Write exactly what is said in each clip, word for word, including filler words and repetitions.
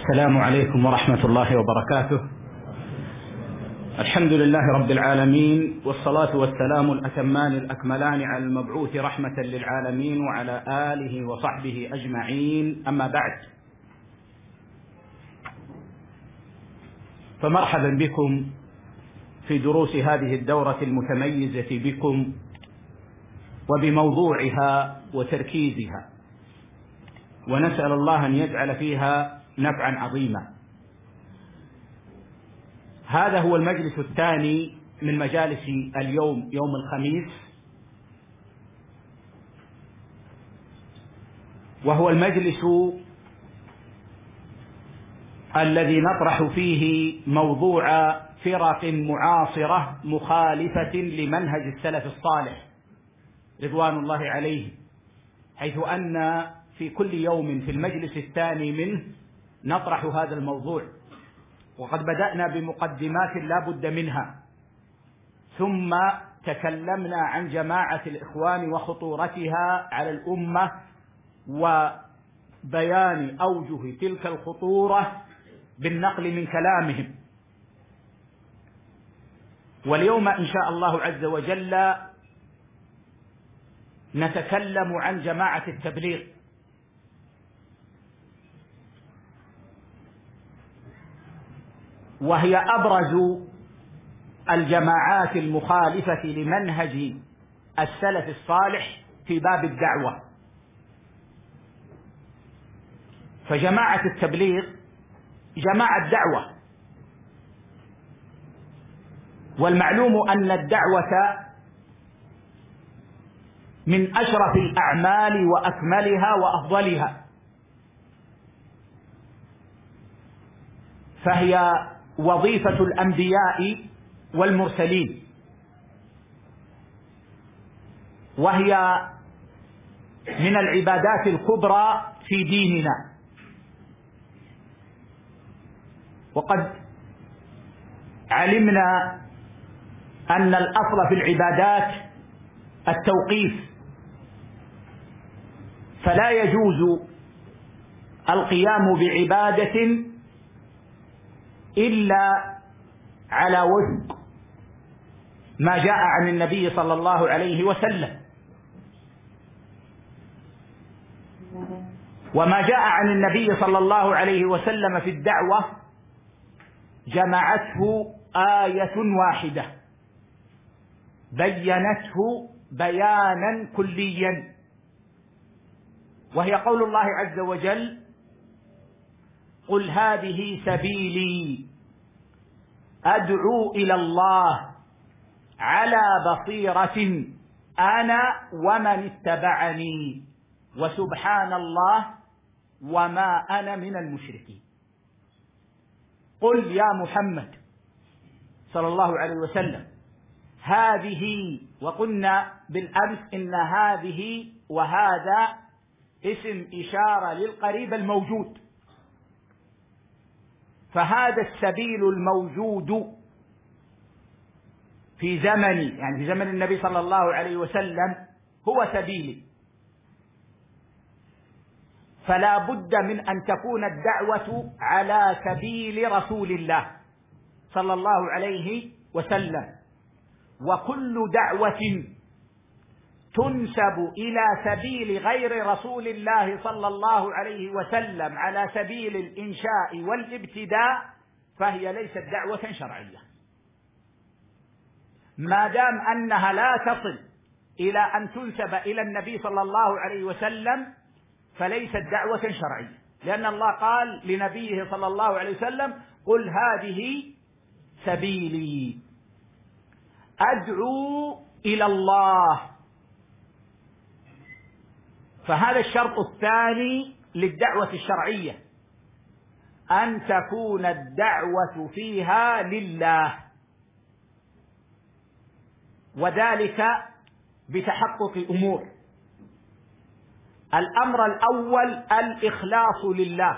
السلام عليكم ورحمة الله وبركاته. الحمد لله رب العالمين، والصلاة والسلام الأتمان الأكملان على المبعوث رحمة للعالمين وعلى آله وصحبه أجمعين، أما بعد، فمرحبا بكم في دروس هذه الدورة المتميزة بكم وبموضوعها وتركيزها، ونسأل الله أن يجعل فيها نفعا عظيما. هذا هو المجلس الثاني من مجالس اليوم، يوم الخميس، وهو المجلس الذي نطرح فيه موضوع فرق معاصرة مخالفة لمنهج السلف الصالح رضوان الله عليه، حيث أن في كل يوم في المجلس الثاني منه نطرح هذا الموضوع، وقد بدأنا بمقدمات لا بد منها، ثم تكلمنا عن جماعة الإخوان وخطورتها على الأمة وبيان أوجه تلك الخطورة بالنقل من كلامهم. واليوم إن شاء الله عز وجل نتكلم عن جماعة التبليغ، وهي أبرز الجماعات المخالفة لمنهج السلف الصالح في باب الدعوة. فجماعة التبليغ جماعة دعوة، والمعلوم أن الدعوة من أشرف الأعمال وأكملها وأفضلها، فهي وظيفة الأنبياء والمرسلين، وهي من العبادات الكبرى في ديننا. وقد علمنا أن الأصل في العبادات التوقيف، فلا يجوز القيام بعبادة إلا على وفق ما جاء عن النبي صلى الله عليه وسلم. وما جاء عن النبي صلى الله عليه وسلم في الدعوة جمعته آية واحدة بينته بيانا كليا، وهي قول الله عز وجل: قل هذه سبيلي أدعو إلى الله على بصيرة أنا ومن اتبعني وسبحان الله وما أنا من المشركين. قل يا محمد صلى الله عليه وسلم هذه، وقلنا بالأمس إن هذه وهذا اسم إشارة للقريب الموجود، فهذا السبيل الموجود في زمني، يعني في زمن النبي صلى الله عليه وسلم، هو سبيلي، فلا بد من أن تكون الدعوة على سبيل رسول الله صلى الله عليه وسلم. وكل دعوة تنسب إلى سبيل غير رسول الله صلى الله عليه وسلم على سبيل الإنشاء والابتداء فهي ليست دعوة شرعية، ما دام أنها لا تصل إلى أن تنسب إلى النبي صلى الله عليه وسلم فليست دعوة شرعية، لأن الله قال لنبيه صلى الله عليه وسلم: قل هذه سبيلي أدعو إلى الله. فهذا الشرط الثاني للدعوة الشرعية، أن تكون الدعوة فيها لله، وذلك بتحقق أمور. الأمر الأول الإخلاص لله،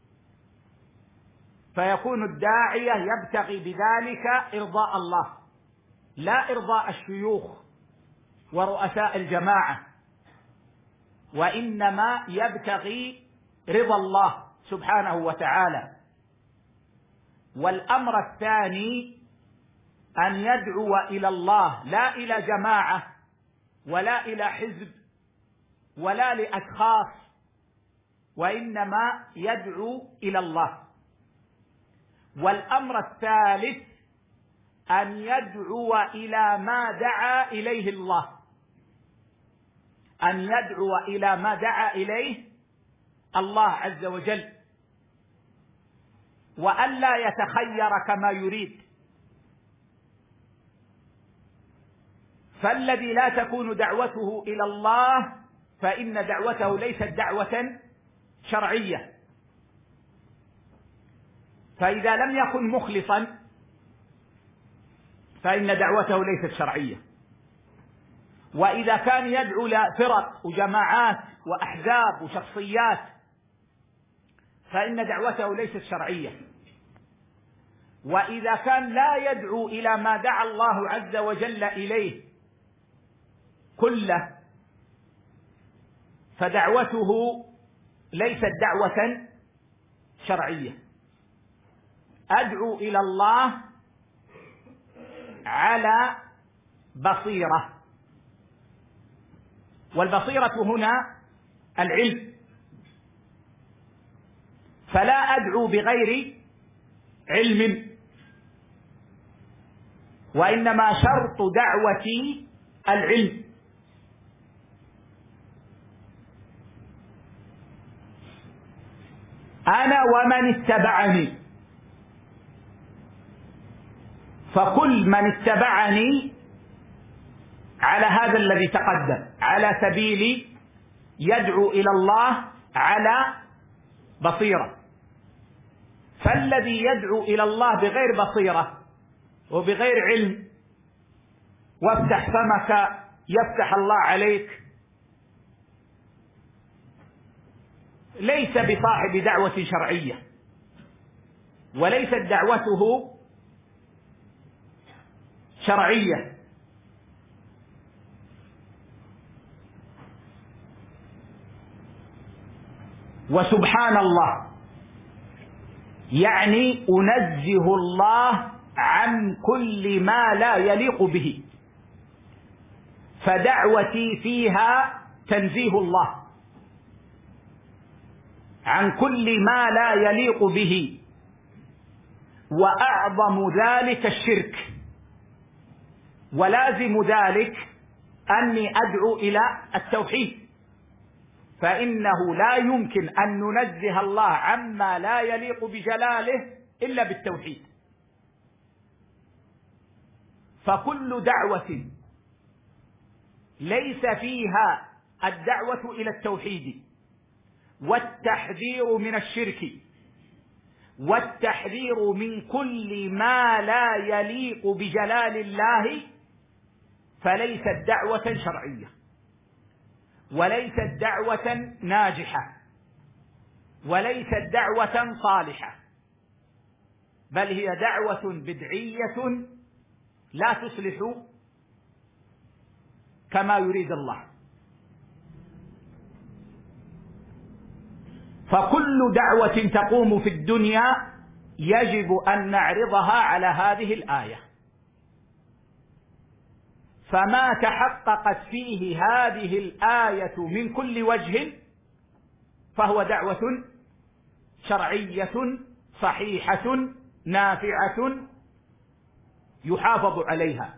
فيكون الداعية يبتغي بذلك إرضاء الله، لا إرضاء الشيوخ ورؤساء الجماعة، وإنما يبتغي رضا الله سبحانه وتعالى. والأمر الثاني أن يدعو إلى الله، لا إلى جماعة ولا إلى حزب ولا لأشخاص، وإنما يدعو إلى الله. والأمر الثالث أن يدعو إلى ما دعا إليه الله، أن يدعو إلى ما دعا إليه الله عز وجل، وألا يتخير كما يريد. فالذي لا تكون دعوته إلى الله فإن دعوته ليست دعوة شرعية. فإذا لم يكن مخلصا فإن دعوته ليست شرعية. وإذا كان يدعو لفرق وجماعات وأحزاب وشخصيات فإن دعوته ليست شرعية. وإذا كان لا يدعو إلى ما دعا الله عز وجل إليه كله فدعوته ليست دعوة شرعية. أدعو إلى الله على بصيرة، والبصيرة هنا العلم، فلا أدعو بغير علم، وإنما شرط دعوتي العلم. أنا ومن اتبعني، فكل من اتبعني على هذا الذي تقدم على سبيل يدعو إلى الله على بصيرة. فالذي يدعو إلى الله بغير بصيرة وبغير علم، وافتح فمك يفتح الله عليك، ليس بصاحب دعوة شرعية، وليست دعوته شرعية. وسبحان الله يعني أنزه الله عن كل ما لا يليق به، فدعوتي فيها تنزيه الله عن كل ما لا يليق به، وأعظم ذلك الشرك، ولازم ذلك أني أدعو إلى التوحيد، فإنه لا يمكن أن ننزه الله عما لا يليق بجلاله إلا بالتوحيد. فكل دعوة ليس فيها الدعوة إلى التوحيد والتحذير من الشرك والتحذير من كل ما لا يليق بجلال الله فليست دعوة شرعية، وليست دعوة ناجحة، وليست دعوة صالحة، بل هي دعوة بدعية لا تصلح كما يريد الله. فكل دعوة تقوم في الدنيا يجب أن نعرضها على هذه الآية، فما تحققت فيه هذه الآية من كل وجه فهو دعوة شرعية صحيحة نافعة يحافظ عليها.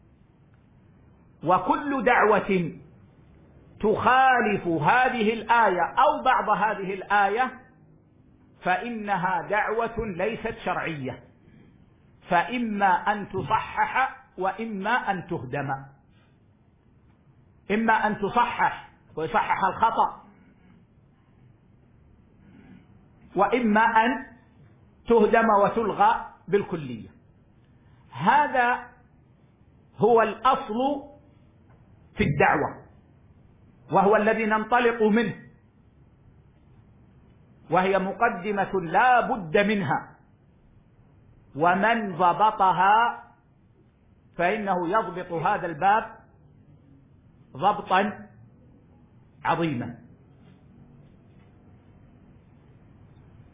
وكل دعوة تخالف هذه الآية أو بعض هذه الآية فإنها دعوة ليست شرعية، فإما أن تصحح وإما أن تهدم. إما أن تصحح ويصحح الخطأ، وإما أن تهدم وتلغى بالكلية. هذا هو الأصل في الدعوة، وهو الذي ننطلق منه، وهي مقدمة لا بد منها، ومن ضبطها فإنه يضبط هذا الباب ضبطا عظيما.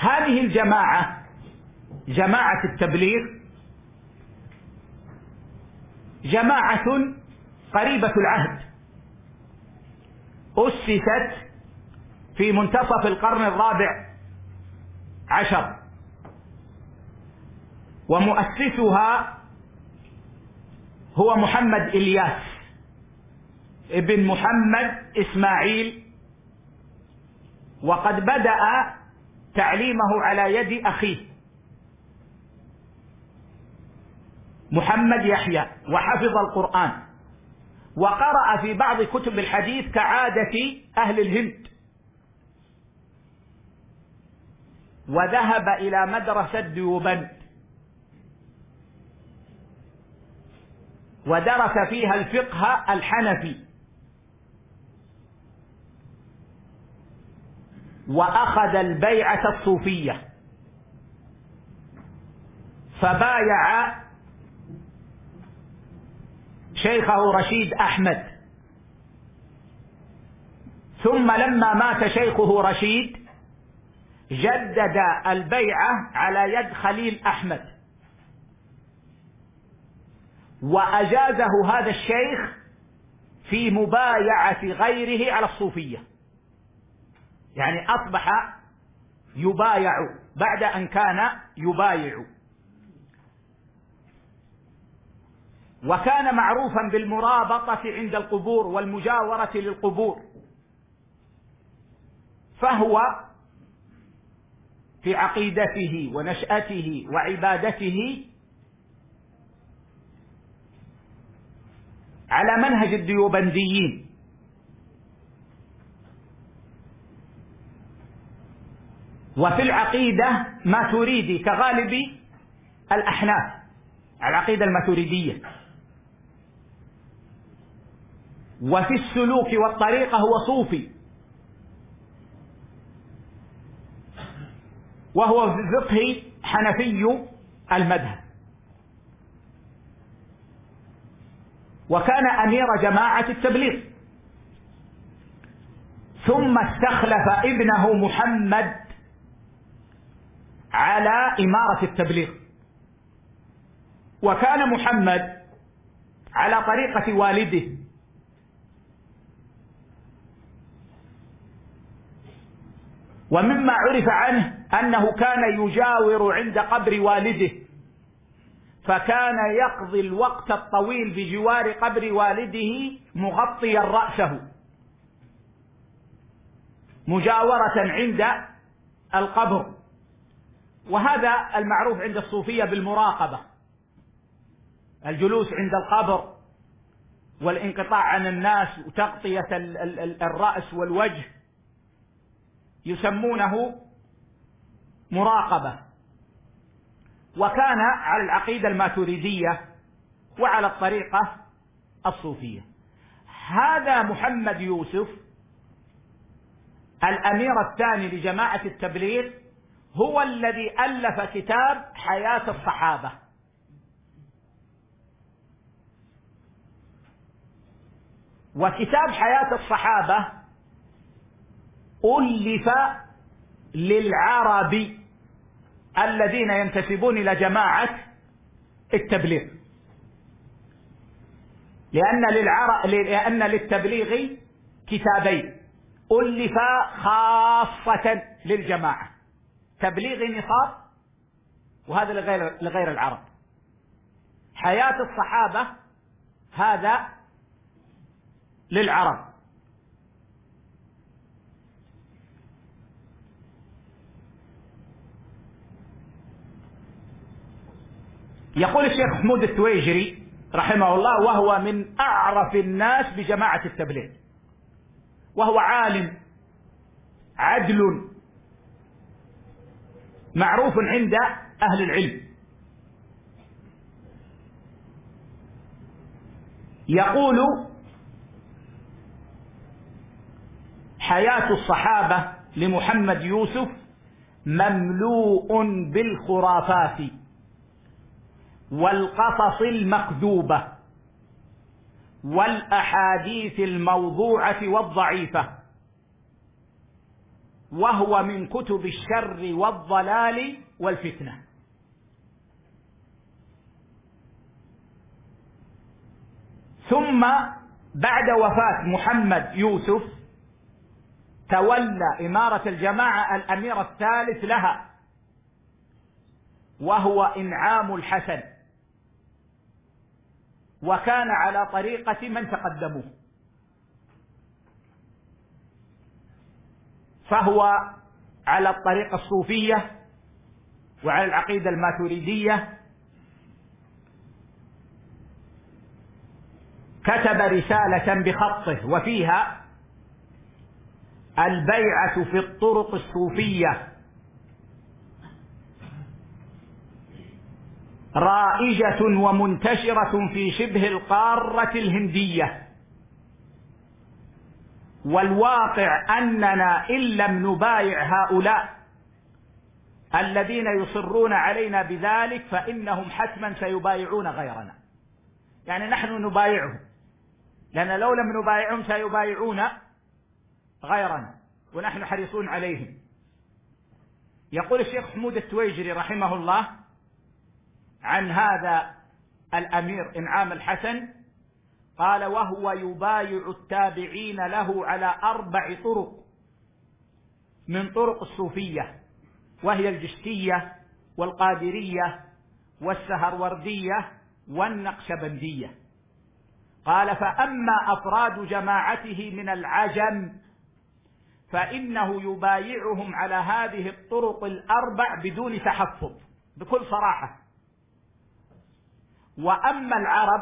هذه الجماعة جماعة التبليغ جماعة قريبة العهد، أسست في منتصف القرن الرابع عشر، ومؤسسها هو محمد إلياس ابن محمد إسماعيل، وقد بدأ تعليمه على يد أخيه محمد يحيى، وحفظ القرآن وقرأ في بعض كتب الحديث كعادة أهل الهند، وذهب إلى مدرسة ديوبند ودرس فيها الفقه الحنفي، وأخذ البيعة الصوفية، فبايع شيخه رشيد أحمد. ثم لما مات شيخه رشيد جدد البيعة على يد خليل أحمد، وأجازه هذا الشيخ في مبايعة غيره على الصوفية، يعني أصبح يبايع بعد أن كان يبايع. وكان معروفا بالمرابطة عند القبور والمجاورة للقبور، فهو في عقيدته ونشأته وعبادته على منهج الديوبنديين، وفي العقيدة ماتريدي كغالب الأحناف، العقيدة الماتريدية، وفي السلوك والطريقة هو صوفي، وهو في الفقه حنفي المذهب، وكان أمير جماعة التبليغ. ثم استخلف ابنه محمد على إمارة التبليغ، وكان محمد على طريقة والده، ومما عرف عنه أنه كان يجاور عند قبر والده، فكان يقضي الوقت الطويل بجوار قبر والده مغطيا رأسه مجاورة عند القبر. وهذا المعروف عند الصوفية بالمراقبة، الجلوس عند القبر والانقطاع عن الناس وتغطية الرأس والوجه، يسمونه مراقبة. وكان على العقيدة الماتريدية وعلى الطريقة الصوفية. هذا محمد يوسف الأمير الثاني لجماعة التبليغ هو الذي ألف كتاب حياة الصحابة، وكتاب حياة الصحابة ألف للعرب الذين ينتسبون إلى جماعة التبليغ، لأن للعرب لأن للتبليغ كتابين ألفا خاصة للجماعة، تبليغ نصاب، وهذا لغير لغير العرب. حياة الصحابة هذا للعرب. يقول الشيخ محمود التويجري رحمه الله، وهو من أعرف الناس بجماعة التبليغ، وهو عالم عدل معروف عند أهل العلم. يقول: حياة الصحابة لمحمد يوسف مملوء بالخرافات والقصص المكذوبة والأحاديث الموضوعة والضعيفة، وهو من كتب الشر والضلال والفتنة. ثم بعد وفاة محمد يوسف تولى إمارة الجماعة الأمير الثالث لها، وهو إنعام الحسن، وكان على طريقة من تقدموه، فهو على الطريقة الصوفية وعلى العقيدة الماتريدية. كتب رسالة بخطه وفيها: البيعة في الطرق الصوفية رائجة ومنتشرة في شبه القارة الهندية، والواقع أننا إن لم نبايع هؤلاء الذين يصرون علينا بذلك فإنهم حتما سيبايعون غيرنا. يعني نحن نبايعهم، لأن لو لم نبايعهم سيبايعون غيرنا، ونحن حريصون عليهم. يقول الشيخ حمود التويجري رحمه الله عن هذا الأمير إنعام الحسن، قال: وهو يبايع التابعين له على أربع طرق من طرق الصوفية، وهي الجشتية والقادرية والسهروردية والنقشبندية. قال: فأما أفراد جماعته من العجم فإنه يبايعهم على هذه الطرق الأربع بدون تحفظ، بكل صراحة. وأما العرب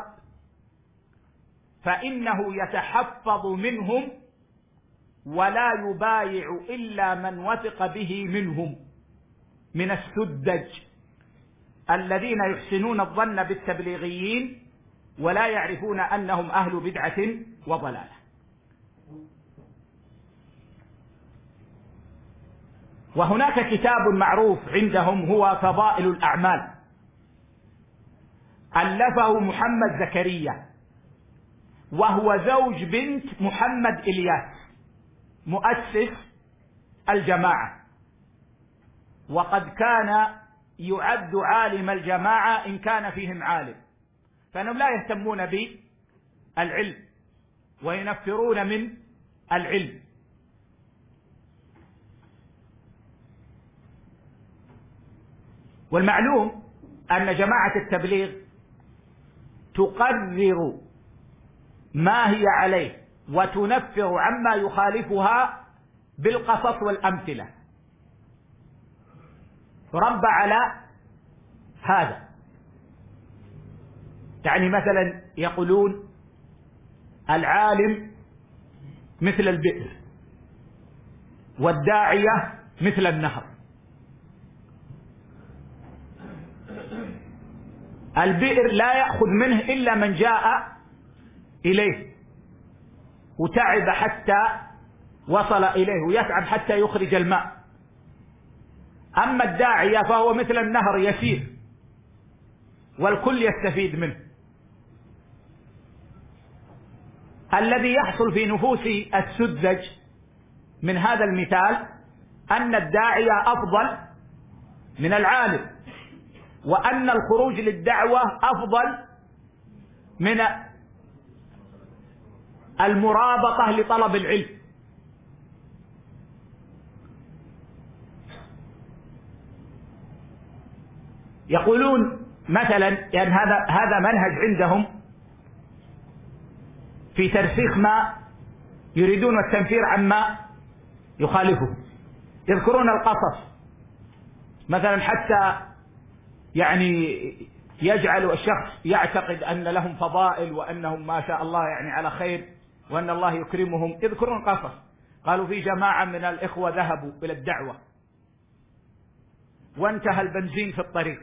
فإنه يتحفظ منهم ولا يبايع إلا من وثق به منهم من السدج الذين يحسنون الظن بالتبليغيين ولا يعرفون أنهم أهل بدعة وضلالة. وهناك كتاب معروف عندهم هو فضائل الأعمال، ألفه محمد زكريا، وهو زوج بنت محمد إلياس مؤسس الجماعة، وقد كان يعد عالم الجماعة إن كان فيهم عالم، فإنهم لا يهتمون بالعلم وينفرون من العلم. والمعلوم أن جماعة التبليغ تقرر ما هي عليه وتنفر عما يخالفها بالقصص والأمثلة، رب على هذا. يعني مثلا يقولون العالم مثل البئر والداعية مثل النهر. البئر لا يأخذ منه إلا من جاء إليه وتعب حتى وصل إليه، ويتعب حتى يخرج الماء. أما الداعية فهو مثل النهر يسير والكل يستفيد منه. الذي يحصل في نفوس السذج من هذا المثال أن الداعية أفضل من العالم، وأن الخروج للدعوة أفضل من المرابطة لطلب العلم. يقولون مثلا يعني هذا هذا منهج عندهم في ترسيخ ما يريدون التنفير عما يخالفه. يذكرون القصص مثلا حتى يعني يجعل الشخص يعتقد أن لهم فضائل وأنهم ما شاء الله يعني على خير وأن الله يكرمهم. يذكرون قصص، قالوا في جماعة من الإخوة ذهبوا إلى الدعوة وانتهى البنزين في الطريق،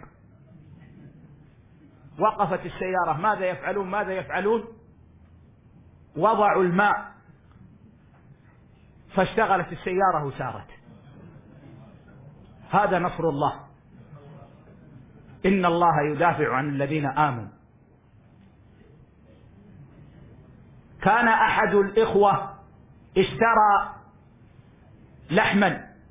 وقفت السيارة، ماذا يفعلون ماذا يفعلون وضعوا الماء فاشتغلت السيارة وسارت. هذا نصر الله، إن الله يدافع عن الذين آمنوا. كان أحد الإخوة اشترى لحما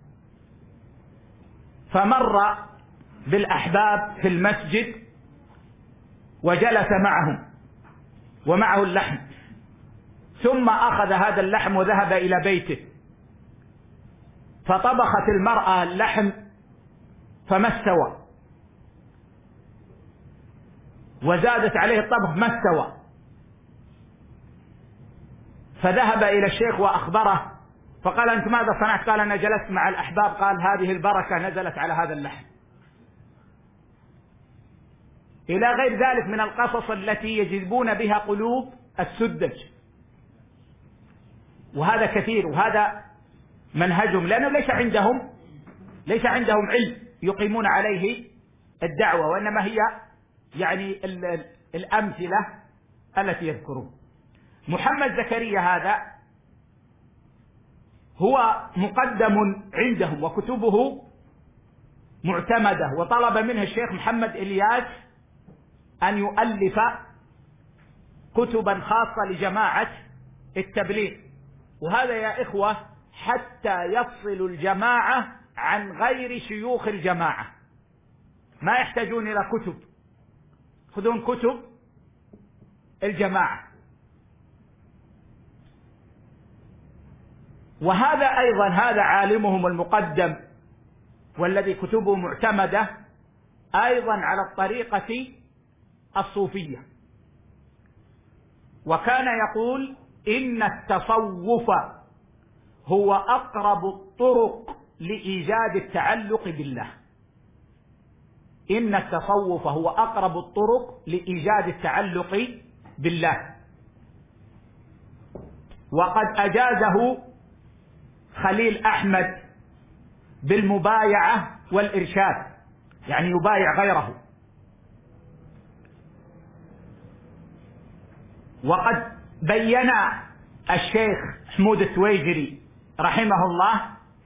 فمر بالأحباب في المسجد وجلس معهم ومعه اللحم، ثم أخذ هذا اللحم وذهب إلى بيته، فطبخت المرأة اللحم فما استوى، وزادت عليه الطبخ ما استوى، فذهب إلى الشيخ وأخبره، فقال: أنت ماذا صنعت؟ قال: أنا جلست مع الأحباب. قال: هذه البركة نزلت على هذا اللحم. إلى غير ذلك من القصص التي يجذبون بها قلوب السذج، وهذا كثير، وهذا منهجهم، لأنه ليس عندهم ليس عندهم علم يقيمون عليه الدعوة، وإنما هي يعني الأمثلة التي يذكرون. محمد زكريا هذا هو مقدم عندهم وكتبه معتمدة، وطلب منه الشيخ محمد إلياس أن يؤلف كتبا خاصة لجماعة التبليغ، وهذا يا إخوة حتى يفصل الجماعة عن غير شيوخ الجماعة، ما يحتاجون إلى كتب، خذون كتب الجماعة. وهذا أيضا هذا عالمهم المقدم والذي كتبه معتمدة أيضا على الطريقة الصوفية، وكان يقول: إن التصوف هو أقرب الطرق لإيجاد التعلق بالله. إن التصوف هو أقرب الطرق لإيجاد التعلق بالله، وقد أجازه خليل أحمد بالمبايعة والإرشاد، يعني يبايع غيره. وقد بين الشيخ حمود التويجري رحمه الله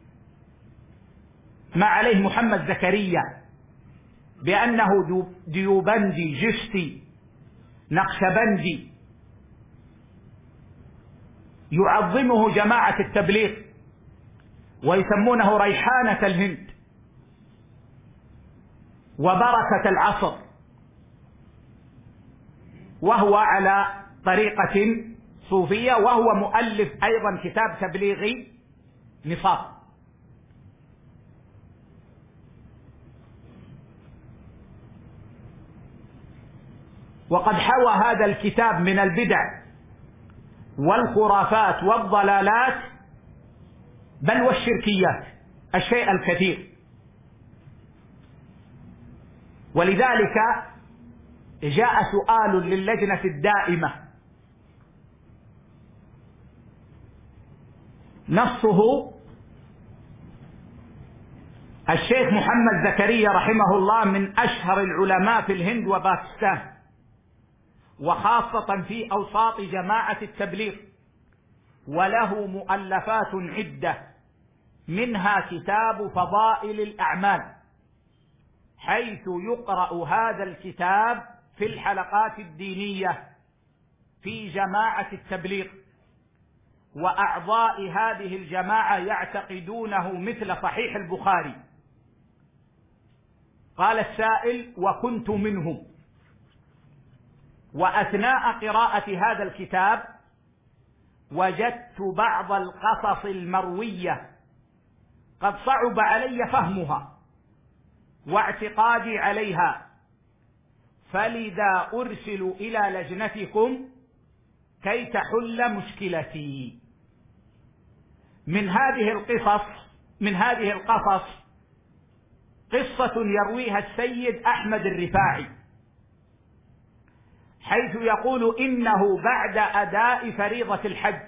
ما عليه محمد زكريا بأنه ديوبندي جشتي نقشبندي يعظمه جماعة التبليغ ويسمونه ريحانة الهند وبركة العصر، وهو على طريقة صوفية، وهو مؤلف أيضا كتاب تبليغي نصاب. وقد حوى هذا الكتاب من البدع والخرافات والضلالات بل والشركيات الشيء الكثير، ولذلك جاء سؤال للجنة الدائمة نصه: الشيخ محمد زكريا رحمه الله من أشهر العلماء في الهند وباكستان، وخاصة في أوساط جماعة التبليغ، وله مؤلفات عدة، منها كتاب فضائل الأعمال، حيث يقرأ هذا الكتاب في الحلقات الدينية في جماعة التبليغ، وأعضاء هذه الجماعة يعتقدونه مثل صحيح البخاري. قال السائل: وكنت منهم. وأثناء قراءة هذا الكتاب وجدت بعض القصص المروية قد صعب علي فهمها واعتقادي عليها، فلذا أرسل إلى لجنتكم كي تحل مشكلتي. من هذه القصص من هذه القصص قصة يرويها السيد أحمد الرفاعي، حيث يقول إنه بعد أداء فريضة الحج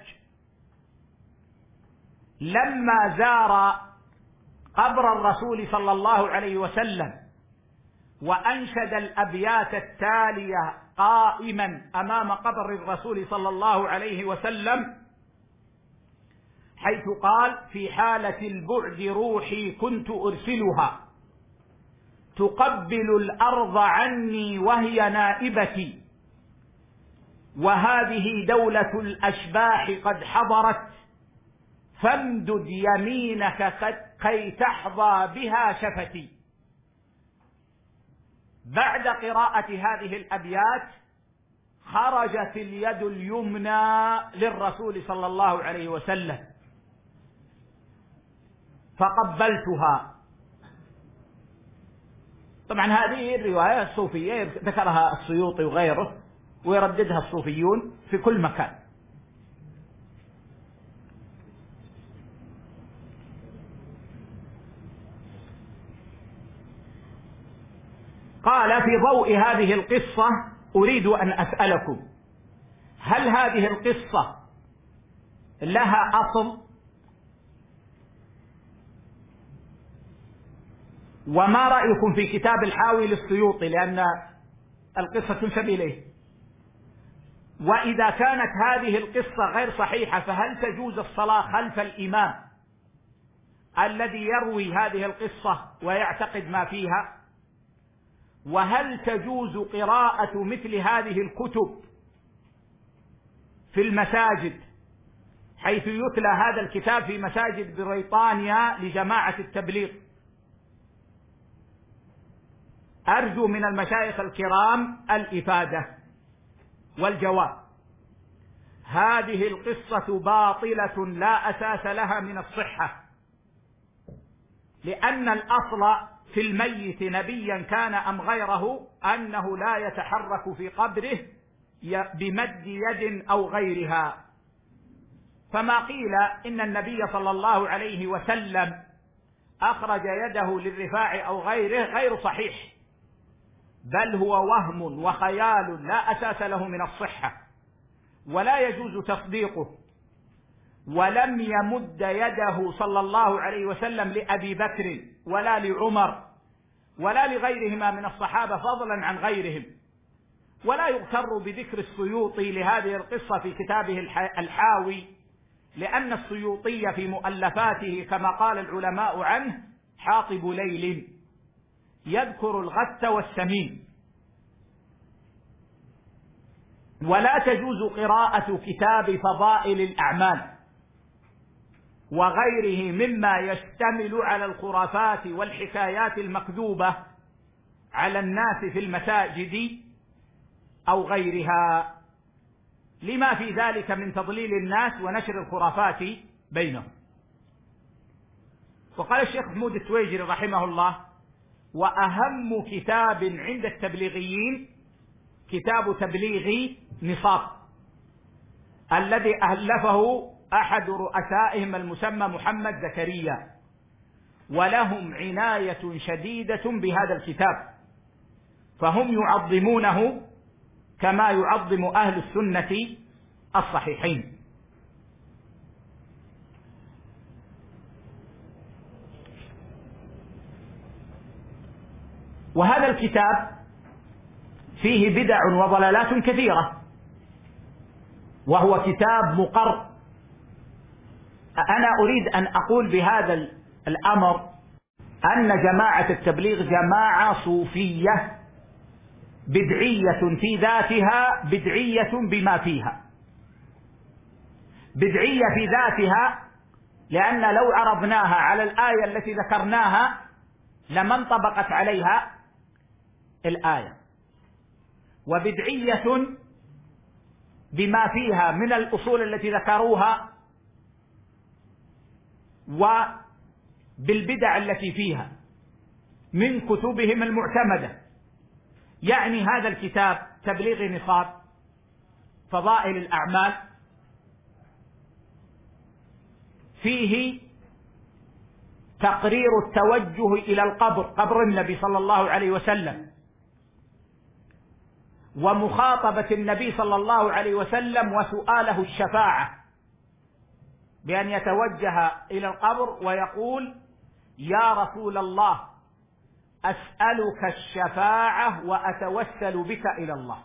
لما زار قبر الرسول صلى الله عليه وسلم وأنشد الأبيات التالية قائما أمام قبر الرسول صلى الله عليه وسلم، حيث قال: في حالة البعد روحي كنت أرسلها تقبل الأرض عني وهي نائبتي، وهذه دولة الأشباح قد حضرت فامدد يمينك كي تحظى بها شفتي. بعد قراءة هذه الأبيات خرجت اليد اليمنى للرسول صلى الله عليه وسلم فقبلتها. طبعا هذه الرواية الصوفية ذكرها السيوطي وغيره ويرددها الصوفيون في كل مكان. قال: في ضوء هذه القصة أريد أن أسألكم، هل هذه القصة لها أصل؟ وما رأيكم في كتاب الحاوي للسيوطي، لأن القصة تنسب إليه؟ وإذا كانت هذه القصة غير صحيحة فهل تجوز الصلاة خلف الإمام الذي يروي هذه القصة ويعتقد ما فيها؟ وهل تجوز قراءة مثل هذه الكتب في المساجد، حيث يتلى هذا الكتاب في مساجد بريطانيا لجماعة التبليغ؟ أرجو من المشايخ الكرام الإفادة والجواب. هذه القصة باطلة لا أساس لها من الصحة، لأن الأصل في الميت نبيا كان أم غيره أنه لا يتحرك في قبره بمد يد أو غيرها. فما قيل إن النبي صلى الله عليه وسلم أخرج يده للرفاع أو غيره غير صحيح، بل هو وهم وخيال لا أساس له من الصحة، ولا يجوز تصديقه. ولم يمد يده صلى الله عليه وسلم لأبي بكر ولا لعمر ولا لغيرهما من الصحابة فضلا عن غيرهم. ولا يغتر بذكر السيوطي لهذه القصة في كتابه الحاوي، لأن السيوطي في مؤلفاته كما قال العلماء عنه حاطب ليل يذكر الغث والسمين. ولا تجوز قراءة كتاب فضائل الأعمال وغيره مما يشتمل على الخرافات والحكايات المكذوبة على الناس في المساجد أو غيرها، لما في ذلك من تضليل الناس ونشر الخرافات بينهم. وقال الشيخ محمود التويجري رحمه الله: وأهم كتاب عند التبليغيين كتاب تبليغ نصاب الذي ألفه أحد رؤسائهم المسمى محمد زكريا، ولهم عناية شديدة بهذا الكتاب، فهم يعظمونه كما يعظم أهل السنة الصحيحين. وهذا الكتاب فيه بدع وضلالات كثيرة، وهو كتاب مقر. أنا أريد أن أقول بهذا الأمر أن جماعة التبليغ جماعة صوفية بدعية في ذاتها، بدعية بما فيها. بدعية في ذاتها لأن لو عرضناها على الآية التي ذكرناها لما انطبقت عليها الآية، وبدعية بما فيها من الأصول التي ذكروها وبالبدع التي فيها من كتبهم المعتمدة. يعني هذا الكتاب تبليغ نصاب فضائل الأعمال فيه تقرير التوجه إلى القبر، قبر النبي صلى الله عليه وسلم، ومخاطبة النبي صلى الله عليه وسلم وسؤاله الشفاعة، بأن يتوجه إلى القبر ويقول: يا رسول الله أسألك الشفاعة وأتوسل بك إلى الله.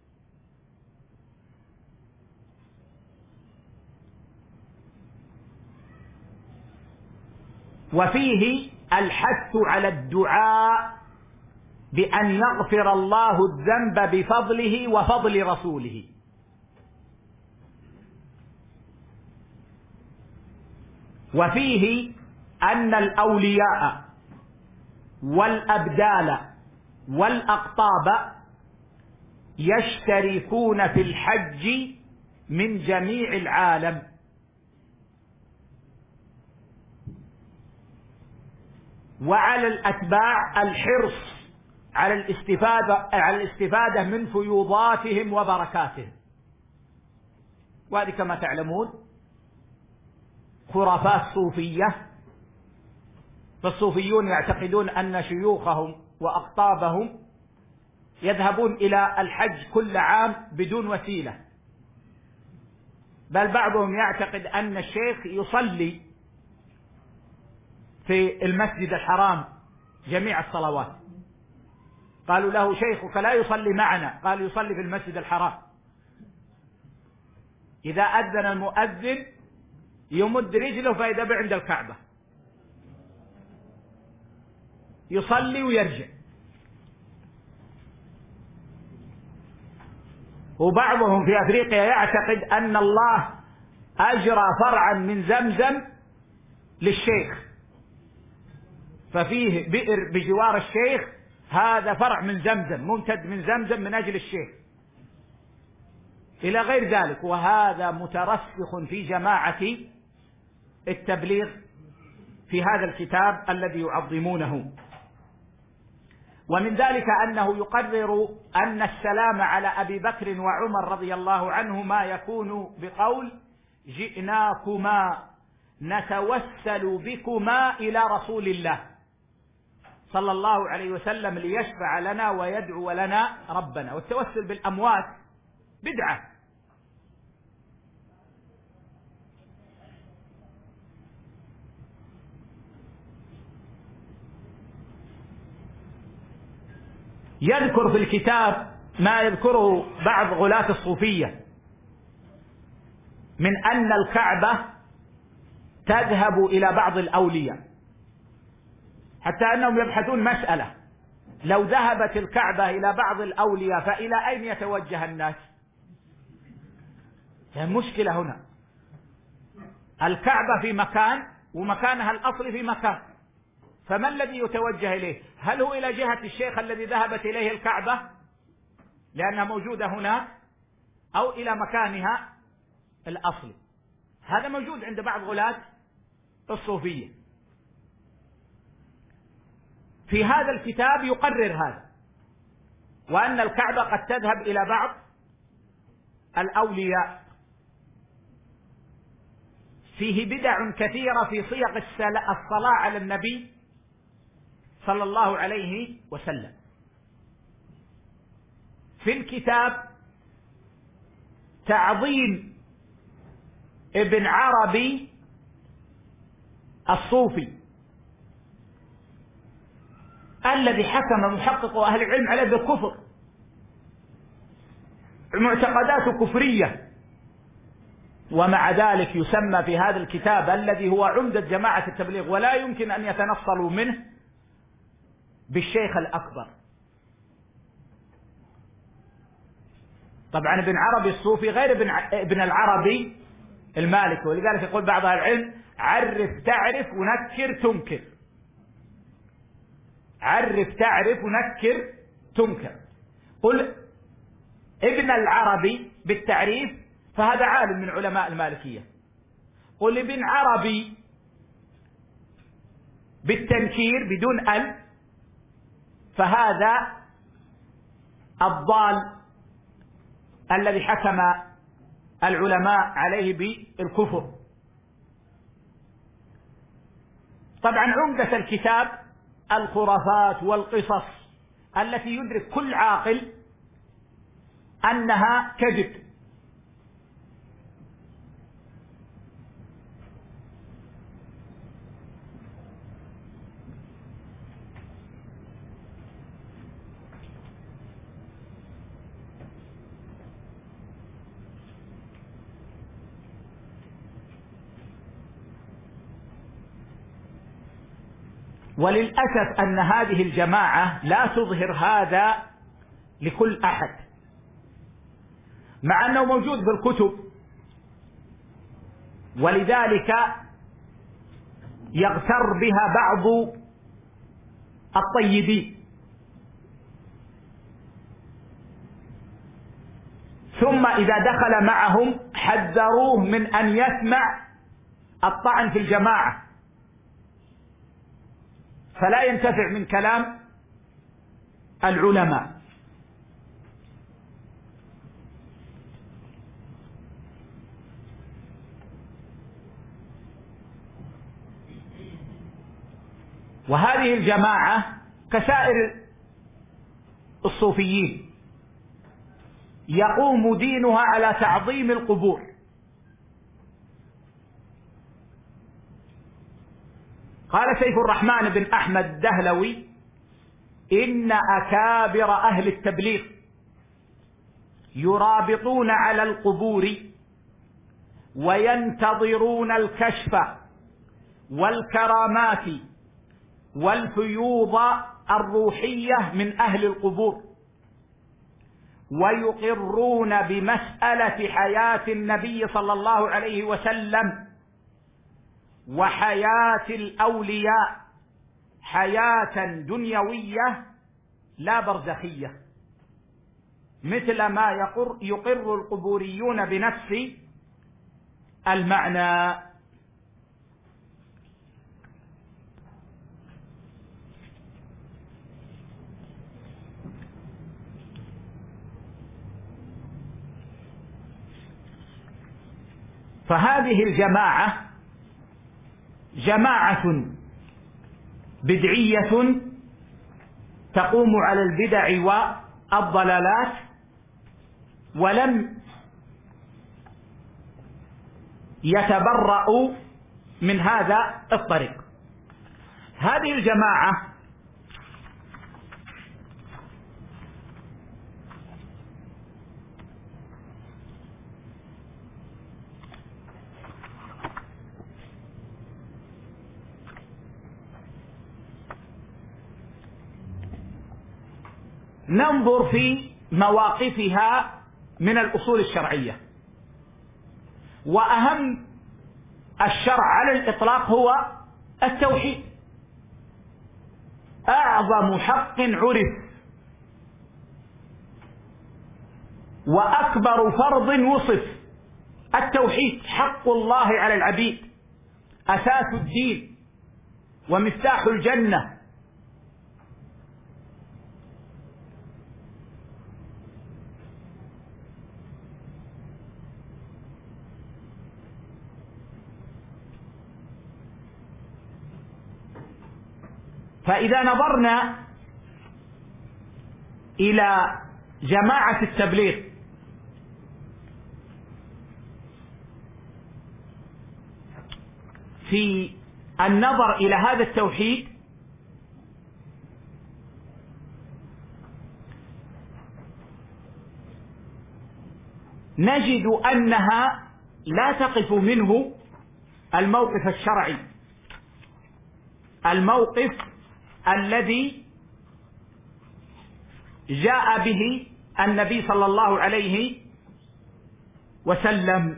وفيه الحث على الدعاء بأن يغفر الله الذنب بفضله وفضل رسوله. وفيه أن الأولياء والأبدال والأقطاب يشتركون في الحج من جميع العالم، وعلى الأتباع الحرص على الاستفادة على الاستفادة من فيوضاتهم وبركاتهم. وهذه كما تعلمون خرافات صوفية، فالصوفيون يعتقدون أن شيوخهم وأقطابهم يذهبون إلى الحج كل عام بدون وسيلة، بل بعضهم يعتقد أن الشيخ يصلي في المسجد الحرام جميع الصلوات. قالوا له شيخك لا يصلي معنا، قال يصلي في المسجد الحرام. إذا أذن المؤذن يمد رجله فيذهب عند الكعبة يصلي ويرجع. وبعضهم في أفريقيا يعتقد أن الله أجرى فرعا من زمزم للشيخ، ففيه بئر بجوار الشيخ، هذا فرع من زمزم ممتد من زمزم من أجل الشيخ إلى غير ذلك. وهذا مترسخ في جماعة التبليغ في هذا الكتاب الذي يعظمونه. ومن ذلك أنه يقرر أن السلام على أبي بكر وعمر رضي الله عنهما يكون بقول جئناكما نتوسل بكما إلى رسول الله صلى الله عليه وسلم ليشفع لنا ويدعو لنا ربنا. والتوسل بالأموات بدعة، يذكر في الكتاب ما يذكره بعض غلاة الصوفية من أن الكعبة تذهب إلى بعض الأولياء، حتى أنهم يبحثون مسألة: لو ذهبت الكعبة إلى بعض الأولياء فإلى أين يتوجه الناس؟ المشكلة هنا الكعبة في مكان ومكانها الأصلي في مكان، فما الذي يتوجه إليه؟ هل هو إلى جهة الشيخ الذي ذهبت إليه الكعبة لأنها موجودة هناك، أو إلى مكانها الأصلي؟ هذا موجود عند بعض غلاة الصوفية. في هذا الكتاب يقرر هذا، وأن الكعبة قد تذهب إلى بعض الأولياء. فيه بدع كثيرة في صيغ الصلاة على النبي صلى الله عليه وسلم. في الكتاب تعظيم ابن عربي الصوفي الذي حكم محقق أهل العلم عليه بالكفر، معتقداته كفرية، ومع ذلك يسمى في هذا الكتاب الذي هو عمدة جماعة التبليغ ولا يمكن أن يتنصلوا منه بالشيخ الأكبر. طبعا ابن عربي الصوفي غير ابن ابن العربي المالكي، ولذلك يقول بعض أهل العلم: عرف تعرف ونكر تنكر. عرف تعرف ونكر تنكر. قل ابن العربي بالتعريف فهذا عالم من علماء المالكية، قل ابن عربي بالتنكير بدون ال فهذا الضال الذي حكم العلماء عليه بالكفر. طبعا عمدة الكتاب الخرافات والقصص التي يدرك كل عاقل أنها كذب. وللأسف أن هذه الجماعة لا تظهر هذا لكل أحد، مع أنه موجود في الكتب. ولذلك يغتر بها بعض الطيبين، ثم إذا دخل معهم حذروه من أن يسمع الطعن في الجماعة، فلا ينتفع من كلام العلماء. وهذه الجماعة كسائر الصوفيين يقوم دينها على تعظيم القبور، قال سيف الرحمن بن أحمد الدهلوي: إن أكابر أهل التبليغ يرابطون على القبور وينتظرون الكشف والكرامات والفيوض الروحية من أهل القبور، ويقرون بمسألة حياة النبي صلى الله عليه وسلم وحياة الأولياء حياة دنيوية لا برزخية، مثل ما يقر, يقر القبوريون بنفس المعنى. فهذه الجماعة جماعة بدعية تقوم على البدع والضلالات، ولم يتبرأوا من هذا الطريق. هذه الجماعة ننظر في مواقفها من الأصول الشرعية. وأهم الشرع على الإطلاق هو التوحيد، أعظم حق عرف وأكبر فرض وصف، التوحيد حق الله على العبيد، أساس الدين ومفتاح الجنة. فإذا نظرنا إلى جماعة التبليغ في النظر إلى هذا التوحيد نجد أنها لا تقف منه الموقف الشرعي، الموقف الذي جاء به النبي صلى الله عليه وسلم.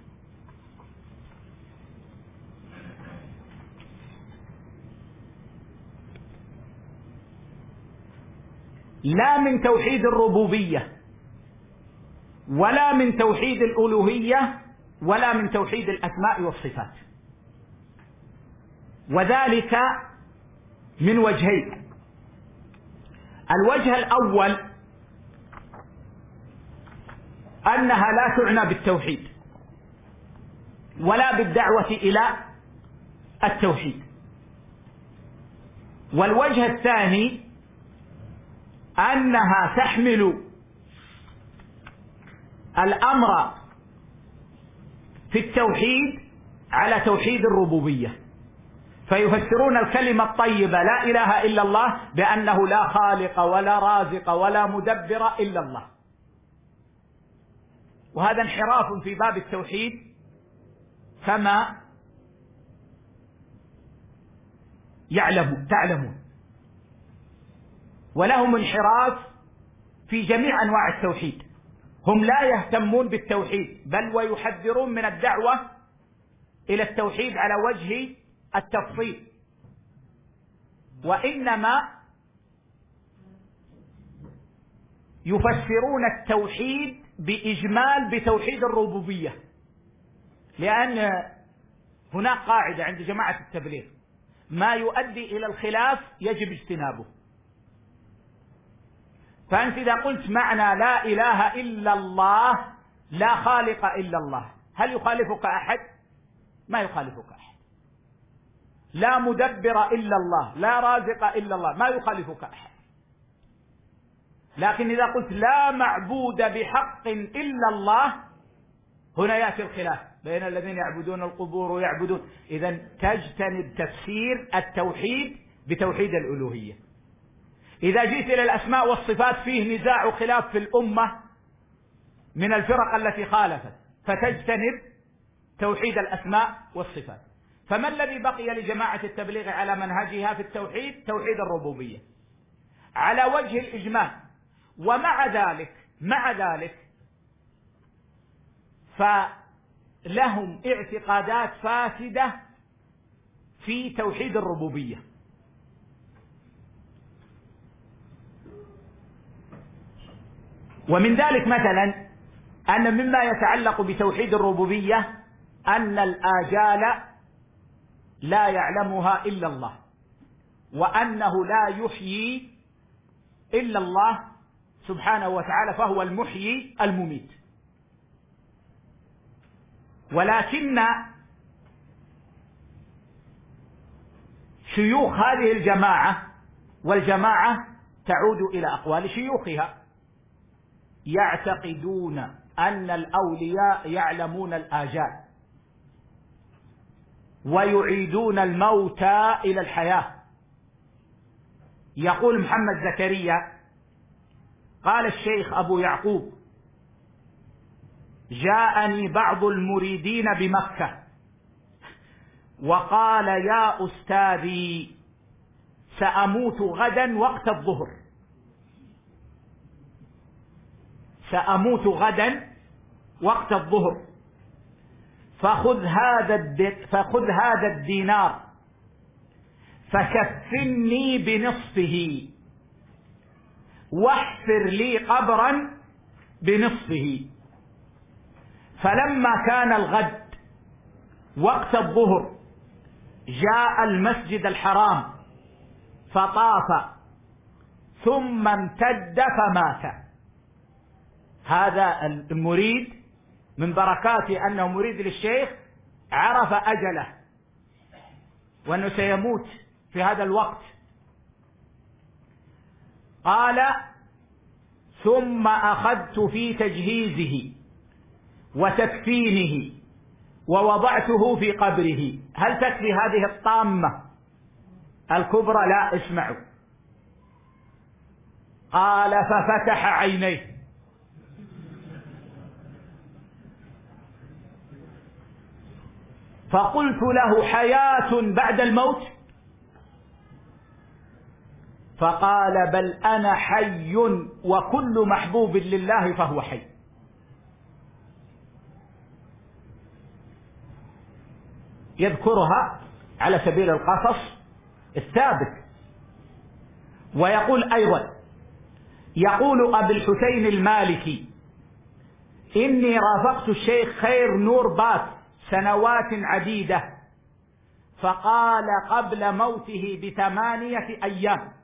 لا من توحيد الربوبية ولا من توحيد الألوهية ولا من توحيد الأسماء والصفات، وذلك من وجهين. الوجه الأول أنها لا تعنى بالتوحيد ولا بالدعوة إلى التوحيد. والوجه الثاني أنها تحمل الأمر في التوحيد على توحيد الربوبية، فيفسرون الكلمة الطيبة لا إله إلا الله بأنه لا خالق ولا رازق ولا مدبر إلا الله، وهذا انحراف في باب التوحيد كما يعلم تعلمون، ولهم انحراف في جميع أنواع التوحيد. هم لا يهتمون بالتوحيد بل ويحذرون من الدعوة إلى التوحيد على وجه التفصيل، وإنما يفسرون التوحيد بإجمال بتوحيد الربوبية، لأن هناك قاعدة عند جماعة التبليغ: ما يؤدي إلى الخلاف يجب اجتنابه. فأنت إذا قلت معنى لا إله إلا الله لا خالق إلا الله، هل يخالفك أحد؟ ما يخالفك أحد. لا مدبر إلا الله، لا رازق إلا الله، ما يخالفك أحد. لكن إذا قلت لا معبود بحق إلا الله، هنا يأتي الخلاف بين الذين يعبدون القبور ويعبدون. إذن تجتنب تفسير التوحيد بتوحيد الألوهية. إذا جئت إلى الأسماء والصفات فيه نزاع وخلاف في الأمة من الفرق التي خالفت، فتجتنب توحيد الأسماء والصفات. فما الذي بقي لجماعة التبليغ على منهجها في التوحيد؟ توحيد الربوبية على وجه الإجمال. ومع ذلك مع ذلك فلهم اعتقادات فاسدة في توحيد الربوبية. ومن ذلك مثلا أن مما يتعلق بتوحيد الربوبية أن الآجال لا يعلمها إلا الله، وأنه لا يحيي إلا الله سبحانه وتعالى، فهو المحيي المميت. ولكن شيوخ هذه الجماعة، والجماعة تعود إلى أقوال شيوخها، يعتقدون أن الأولياء يعلمون الآجال ويعيدون الموتى إلى الحياة. يقول محمد زكريا: قال الشيخ أبو يعقوب: جاءني بعض المريدين بمكة وقال: يا أستاذي سأموت غدا وقت الظهر، سأموت غدا وقت الظهر، فخذ هذا فخذ هذا الدينار فكفني بنصفه واحفر لي قبرا بنصفه. فلما كان الغد وقت الظهر جاء المسجد الحرام فطاف ثم امتد فمات. هذا المريد من بركات أنه مريد للشيخ عرف أجله وأنه سيموت في هذا الوقت. قال: ثم أخذت في تجهيزه وتكفينه ووضعته في قبره. هل تكفي هذه الطامة الكبرى؟ لا، اسمعوا. قال: ففتح عينيه فقلت له: حياة بعد الموت؟ فقال: بل أنا حي وكل محبوب لله فهو حي. يذكرها على سبيل القصص الثابت. ويقول أيضا، يقول أبو الحسين المالكي: إني رافقت الشيخ خير نور بات سنوات عديدة، فقال قبل موته بثمانية أيام: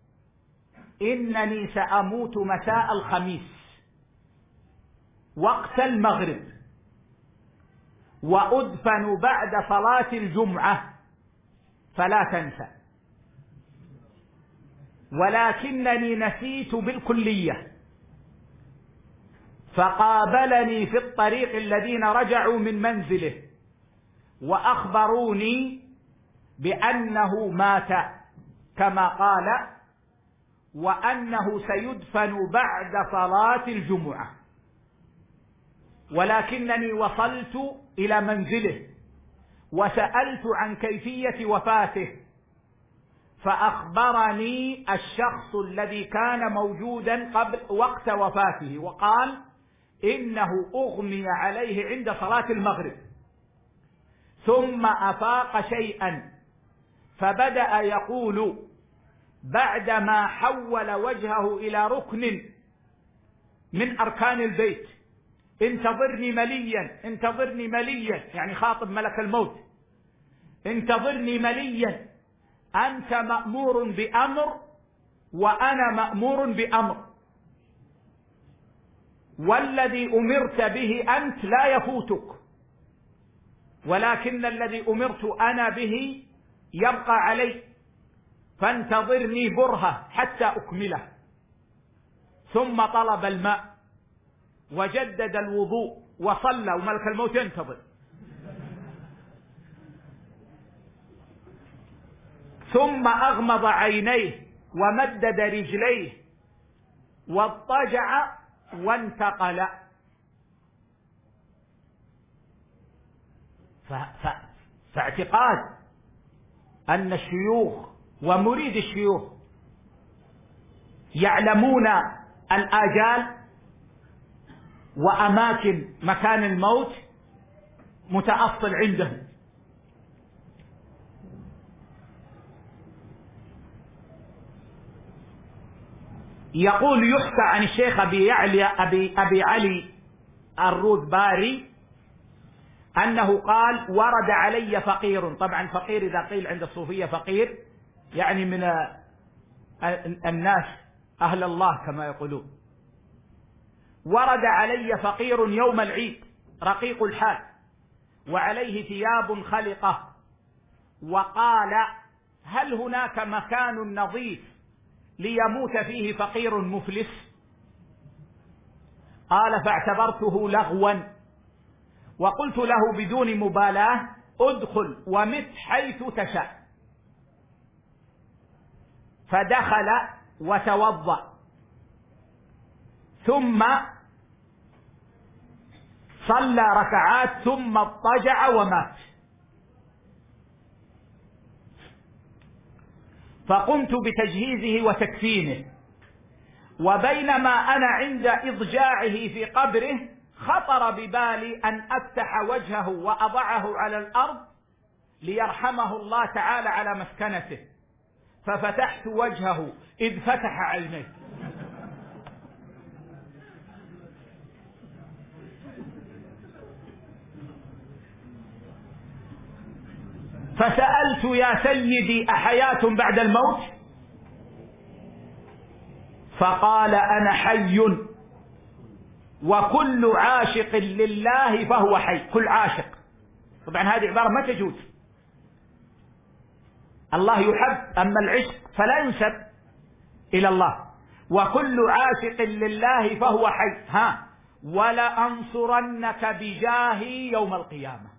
إنني سأموت مساء الخميس وقت المغرب، وأدفن بعد صلاة الجمعة، فلا تنسى. ولكنني نسيت بالكلية. فقابلني في الطريق الذين رجعوا من منزله وأخبروني بأنه مات كما قال، وأنه سيدفن بعد صلاة الجمعة. ولكنني وصلت إلى منزله وسألت عن كيفية وفاته، فأخبرني الشخص الذي كان موجودا قبل وقت وفاته وقال إنه أغمي عليه عند صلاة المغرب، ثم أفاق شيئا فبدأ يقول بعدما حول وجهه إلى ركن من أركان البيت: انتظرني مليا، انتظرني مليا، يعني خاطب ملك الموت: انتظرني مليا، أنت مأمور بأمر وأنا مأمور بأمر، والذي أمرت به أنت لا يفوتك، ولكن الذي أمرت أنا به يبقى علي، فانتظرني برهة حتى أكمله. ثم طلب الماء وجدد الوضوء وصلى وملك الموت ينتظر. ثم أغمض عينيه ومدد رجليه واضطجع وانتقل. ف... ف... فاعتقاد أن الشيوخ ومريد الشيوخ يعلمون الآجال وأماكن مكان الموت متأصل عندهم. يقول يحكى عن الشيخ أبي, يعلي أبي, أبي علي الروذباري أنه قال: ورد علي فقير. طبعا فقير إذا قيل عند الصوفية فقير يعني من الناس أهل الله كما يقولون. ورد علي فقير يوم العيد رقيق الحال وعليه ثياب خلقة، وقال: هل هناك مكان نظيف ليموت فيه فقير مفلس؟ قال: فاعتبرته لغوا وقلت له بدون مبالاة: ادخل ومت حيث تشاء. فدخل وتوضأ ثم صلى ركعات ثم اضطجع ومات. فقمت بتجهيزه وتكفينه، وبينما أنا عند إضجاعه في قبره خطر ببالي أن أفتح وجهه وأضعه على الأرض ليرحمه الله تعالى على مسكنته، ففتحت وجهه إذ فتح عينيه. فسألت: يا سيدي أحياة بعد الموت؟ فقال: أنا حي، وكل عاشق لله فهو حي. كل عاشق، طبعا هذه عبارة ما تجوز، الله يحب، أما العشق فلا ينسب إلى الله. وكل عاشق لله فهو حي، ها ولأنصرنك بجاهي يوم القيامة.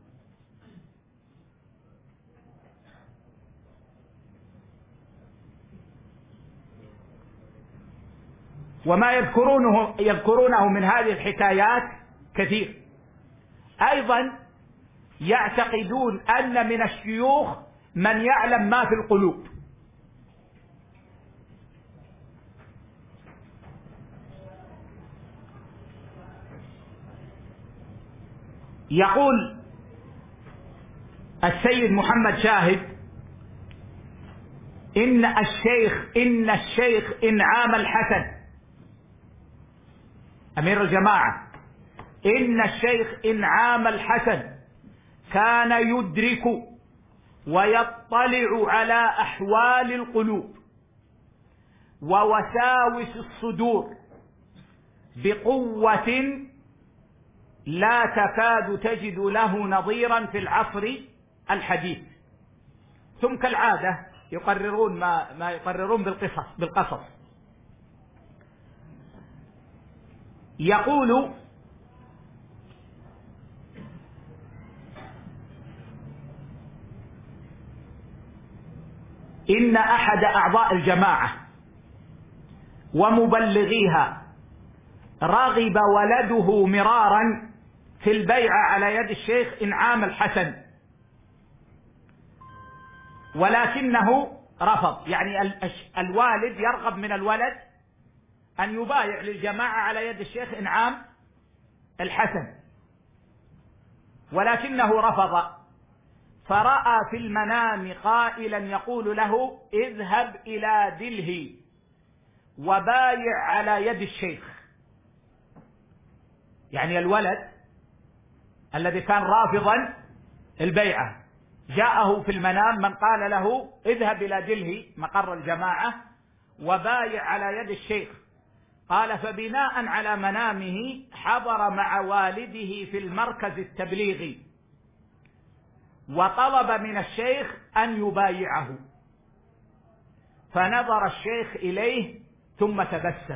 وما يذكرونه يذكرونه من هذه الحكايات كثير. أيضا يعتقدون أن من الشيوخ من يعلم ما في القلوب. يقول السيد محمد شاهد: إن الشيخ إن الشيخ إنعام الحسن أمير الجماعة، إن الشيخ إنعام الحسن كان يدرك ويطلع على أحوال القلوب ووساوس الصدور بقوة لا تكاد تجد له نظيرا في العصر الحديث. ثم كالعادة يقررون ما, ما يقررون بالقصص بالقصص. يقول: إن أحد أعضاء الجماعة ومبلغيها رغب ولده مرارا في البيع على يد الشيخ إنعام الحسن، ولكنه رفض. يعني الوالد يرغب من الولد أن يبايع للجماعة على يد الشيخ إنعام الحسن، ولكنه رفض. فرأى في المنام قائلا يقول له اذهب إلى دلهي وبايع على يد الشيخ. يعني الولد الذي كان رافضا البيعة جاءه في المنام من قال له اذهب إلى دلهي مقر الجماعة وبايع على يد الشيخ. قال فبناء على منامه حضر مع والده في المركز التبليغي وطلب من الشيخ أن يبايعه، فنظر الشيخ إليه ثم تبسم،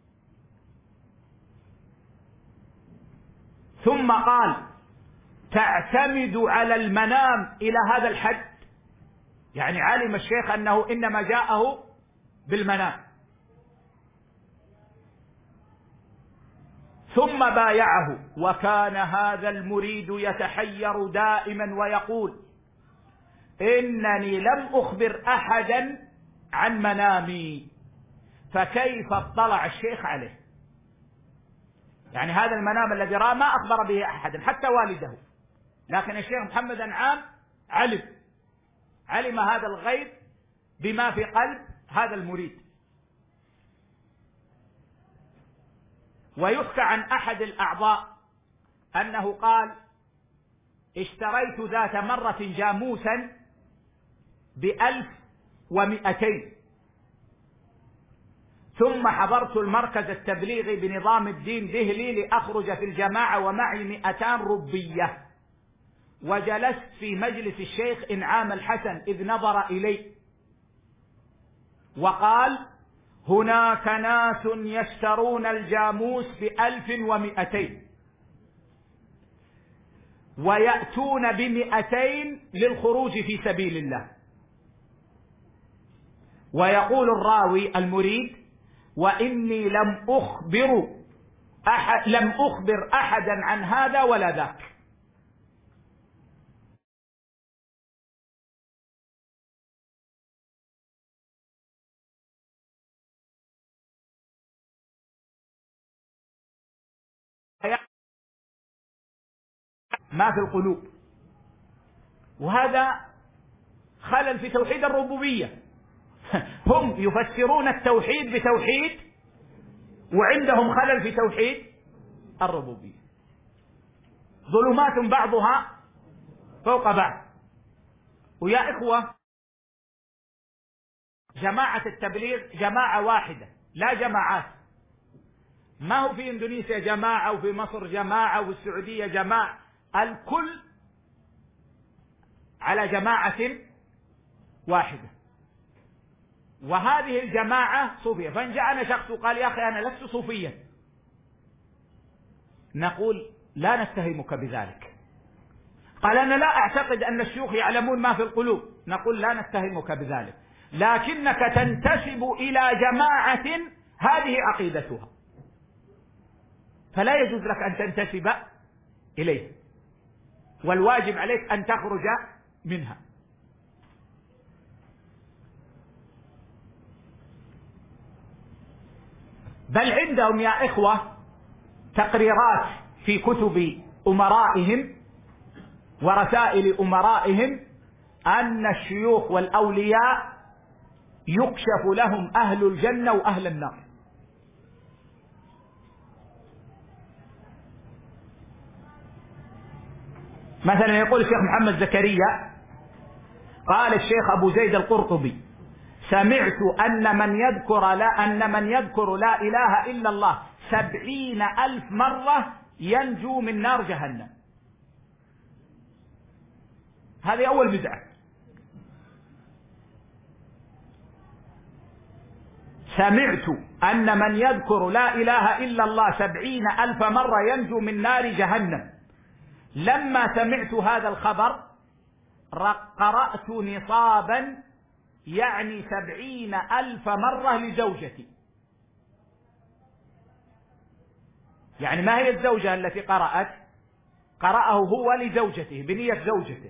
ثم قال تعتمد على المنام إلى هذا الحد؟ يعني علم الشيخ أنه إنما جاءه بالمنام. ثم بايعه، وكان هذا المريد يتحير دائما ويقول إنني لم أخبر أحدا عن منامي، فكيف اطلع الشيخ عليه؟ يعني هذا المنام الذي رأى ما أخبر به أحدا حتى والده، لكن الشيخ محمد أنعام علم علم هذا الغيب بما في قلب هذا المريد. ويحكى عن أحد الأعضاء أنه قال اشتريت ذات مرة جاموسا بألف ومئتين، ثم حضرت المركز التبليغي بنظام الدين دهلي لأخرج في الجماعة ومعي مئتان ربية، وجلست في مجلس الشيخ إنعام الحسن إذ نظر إلي وقال هناك ناس يشترون الجاموس بألف ومئتين ويأتون بمئتين للخروج في سبيل الله. ويقول الراوي المريد وإني لم أخبر أحد لم أخبر أحدا عن هذا ولا ذاك. ما في القلوب، وهذا خلل في توحيد الربوبية. هم يفسرون التوحيد بتوحيد وعندهم خلل في توحيد الربوبية. ظلمات بعضها فوق بعض. ويا إخوة، جماعة التبليغ جماعة واحدة لا جماعات، ما هو في إندونيسيا جماعة وفي مصر جماعة وفي السعودية جماعة، الكل على جماعة واحدة. وهذه الجماعة صوفية. فإن جاءنا شخص وقال يا أخي أنا لست صوفيا، نقول لا نتهمك بذلك. قال أنا لا أعتقد أن الشيوخ يعلمون ما في القلوب، نقول لا نتهمك بذلك، لكنك تنتسب إلى جماعة هذه عقيدتها، فلا يجوز لك أن تنتسب إليه، والواجب عليك أن تخرج منها. بل عندهم يا إخوة تقريرات في كتب أمرائهم ورسائل أمرائهم أن الشيوخ والأولياء يكشف لهم أهل الجنة وأهل النار. مثلا يقول الشيخ محمد زكريا قال الشيخ أبو زيد القرطبي سمعت أن من يذكر لا أن من يذكر لا إله إلا الله سبعين ألف مرة ينجو من نار جهنم. هذه أول بدعة. سمعت أن من يذكر لا إله إلا الله سبعين ألف مرة ينجو من نار جهنم. لما سمعت هذا الخبر قرأت نصابا يعني سبعين ألف مرة لزوجتي. يعني ما هي الزوجة التي قرأت؟ قرأه هو لزوجته بنية زوجته.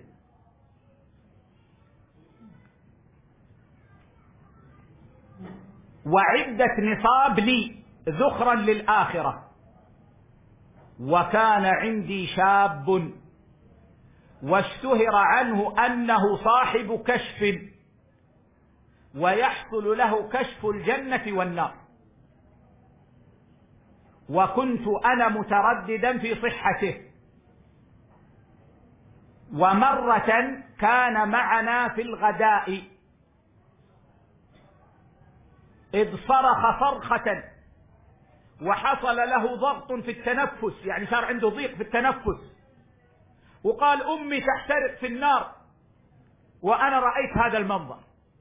وعدة نصاب لي ذخرا للآخرة. وكان عندي شاب واشتهر عنه أنه صاحب كشف ويحصل له كشف الجنة والنار، وكنت أنا مترددا في صحته. ومرة كان معنا في الغداء إذ صرخ صرخة وحصل له ضغط في التنفس، يعني صار عنده ضيق في التنفس، وقال أمي تحترق في النار، وأنا رأيت هذا المنظر.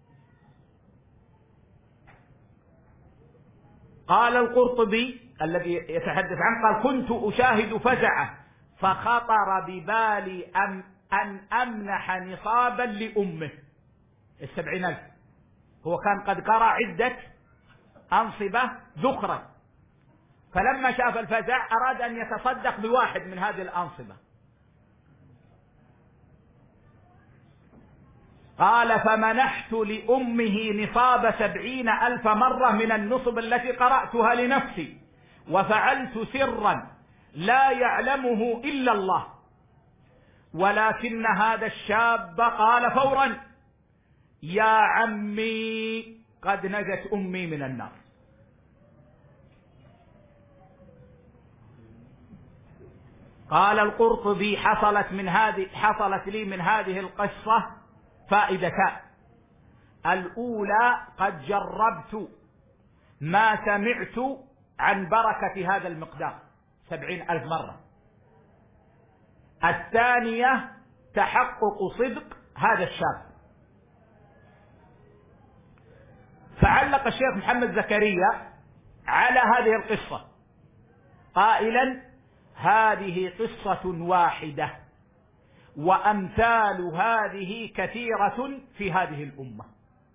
قال القرطبي الذي يتحدث عنه قال كنت أشاهد فزعه فخطر ببالي أن, أن أمنح نصابا لأمه السبعين ألف. هو كان قد قرأ عدة أنصبة ذخرا، فلما شاف الفزع أراد أن يتصدق بواحد من هذه الأنصبة. قال فمنحت لأمه نصاب سبعين ألف مرة من النصب التي قرأتها لنفسي، وفعلت سرا لا يعلمه إلا الله، ولكن هذا الشاب قال فورا يا عمي قد نجت أمي من النار. قال القرطبي حصلت من هذه حصلت لي من هذه القصة فائدتان. الأولى قد جربت ما سمعت عن بركة هذا المقدار سبعين ألف مرة. الثانية تحقق صدق هذا الشاب. فعلق الشيخ محمد زكريا على هذه القصة قائلا هذه قصة واحدة وأمثال هذه كثيرة في هذه الأمة.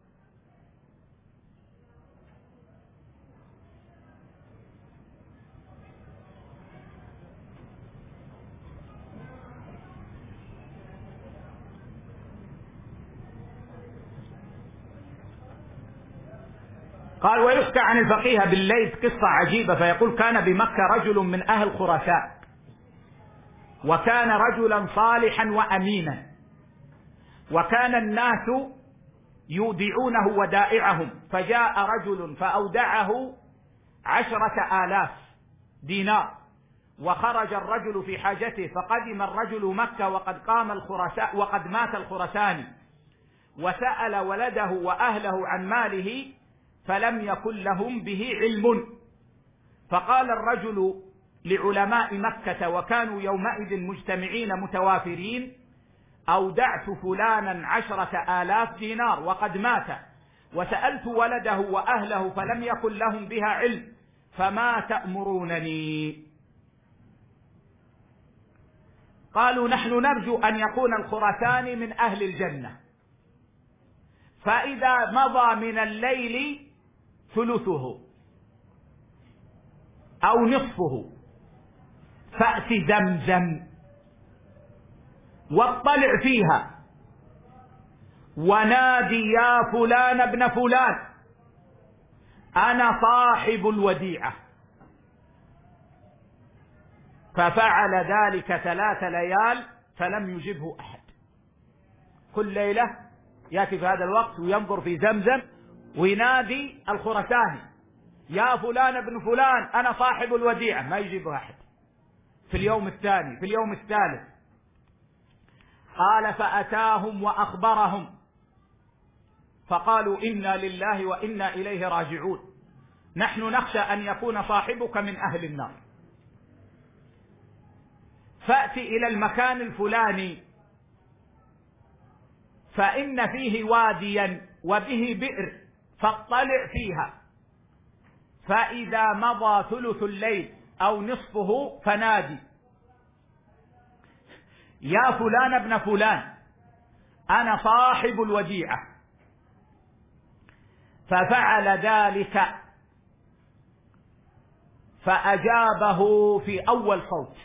قال ويحكى عن الفقيه بالليث قصة عجيبة، فيقول كان بمكة رجل من أهل خراسان، وكان رجلا صالحا وأمينا، وكان الناس يودعونه ودائعهم، فجاء رجل فأودعه عشرة آلاف دينار، وخرج الرجل في حاجته، فقدم الرجل مكة وقد قام الخرساء وقد مات الخرساني، وسأل ولده وأهله عن ماله فلم يكن لهم به علم. فقال الرجل لعلماء مكة وكانوا يومئذ مجتمعين متوافرين أودعت فلانا عشرة آلاف دينار وقد مات، وسألت ولده وأهله فلم يكن لهم بها علم، فما تأمرونني؟ قالوا نحن نرجو أن يكون الخرساني من أهل الجنة، فإذا مضى من الليل ثلثه أو نصفه فأت زمزم واطلع فيها ونادي يا فلان ابن فلان أنا صاحب الوديعة. ففعل ذلك ثلاث ليال فلم يجبه أحد. كل ليلة يأتي في هذا الوقت وينظر في زمزم وينادي الخرساني يا فلان ابن فلان أنا صاحب الوديعة، ما يجيبه أحد. في اليوم الثاني، في اليوم الثالث، قال فأتاهم وأخبرهم فقالوا إنا لله وإنا إليه راجعون، نحن نخشى أن يكون صاحبك من أهل النار، فأت إلى المكان الفلاني فإن فيه واديا وبه بئر فاطلع فيها، فإذا مضى ثلث الليل أو نصفه فنادي يا فلان ابن فلان أنا صاحب الوديعة. ففعل ذلك فأجابه في أول صوت،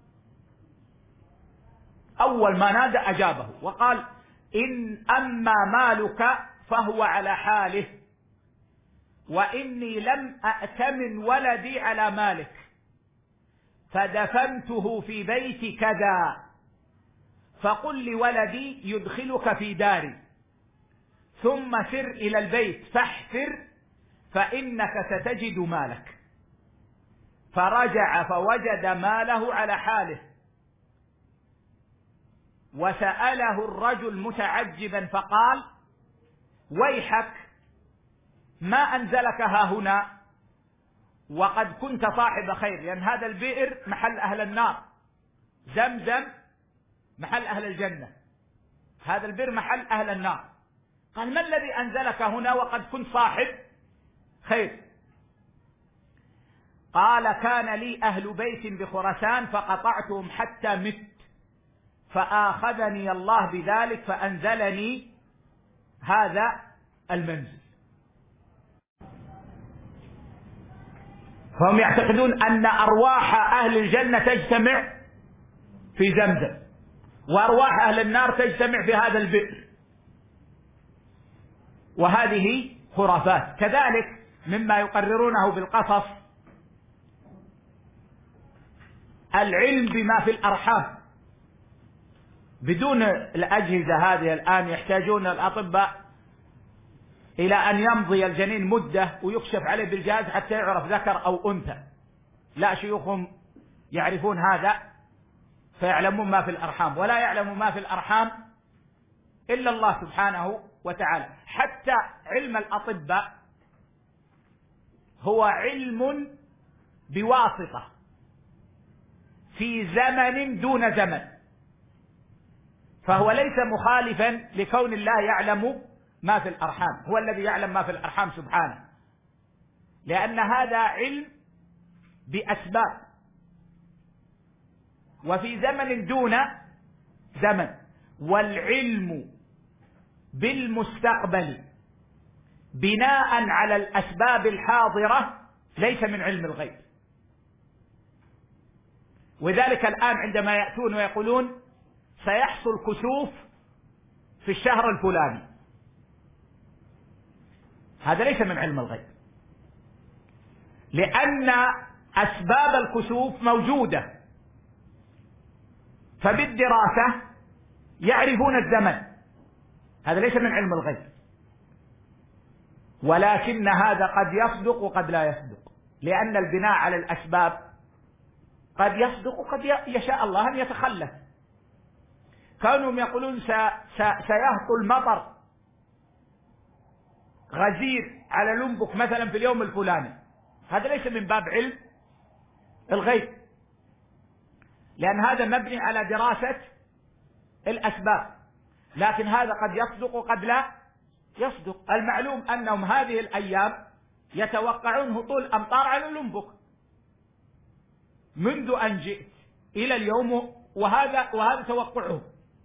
أول ما نادى أجابه وقال إن أما مالك فهو على حاله، وإني لم أأتمن ولدي على مالك، فدفنته في بيت كذا، فقل لولدي يدخلك في داري، ثم سر إلى البيت فاحفر فإنك ستجد مالك. فرجع فوجد ماله على حاله، وسأله الرجل متعجبا فقال: ويحك، ما أنزلك ها هنا وقد كنت صاحب خير؟ لأن يعني هذا البئر محل أهل النار، زمزم محل أهل الجنة، هذا البئر محل أهل النار. قال: ما الذي أنزلك هنا وقد كنت صاحب خير؟ قال: كان لي أهل بيت بخراسان فقطعتهم حتى مت، فآخذني الله بذلك فأنزلني هذا المنزل. فهم يعتقدون أن أرواح أهل الجنة تجتمع في زمزم، وأرواح أهل النار تجتمع في هذا البئر، وهذه خرافات. كذلك مما يقررونه بالقصص العلم بما في الأرحام. بدون الأجهزة هذه الآن يحتاجون الأطباء إلى أن يمضي الجنين مدة ويكشف عليه بالجهاز حتى يعرف ذكر أو أنثى. لا، شيوخهم يعرفون هذا فيعلمون ما في الأرحام، ولا يعلم ما في الأرحام إلا الله سبحانه وتعالى. حتى علم الأطباء هو علم بواسطة في زمن دون زمن، فهو ليس مخالفا لكون الله يعلم ما في الأرحام، هو الذي يعلم ما في الأرحام سبحانه، لأن هذا علم بأسباب وفي زمن دون زمن. والعلم بالمستقبل بناء على الأسباب الحاضرة ليس من علم الغيب. وذلك الآن عندما يأتون ويقولون سيحصل كسوف في الشهر الفلاني، هذا ليس من علم الغيب، لأن أسباب الكسوف موجودة، فبالدراسة يعرفون الزمن، هذا ليس من علم الغيب. ولكن هذا قد يصدق وقد لا يصدق، لأن البناء على الأسباب قد يصدق وقد يشاء الله أن يتخلف. كانوا يقولون سيهطل المطر غزير على لنبك مثلا في اليوم الفلاني، هذا ليس من باب علم الغيب، لأن هذا مبني على دراسة الأسباب. لكن هذا قد يصدق وقد لا يصدق. المعلوم أنهم هذه الأيام يتوقعون هطول أمطار على لنبك منذ أن جئت إلى اليوم، وهذا وهذا توقعهم.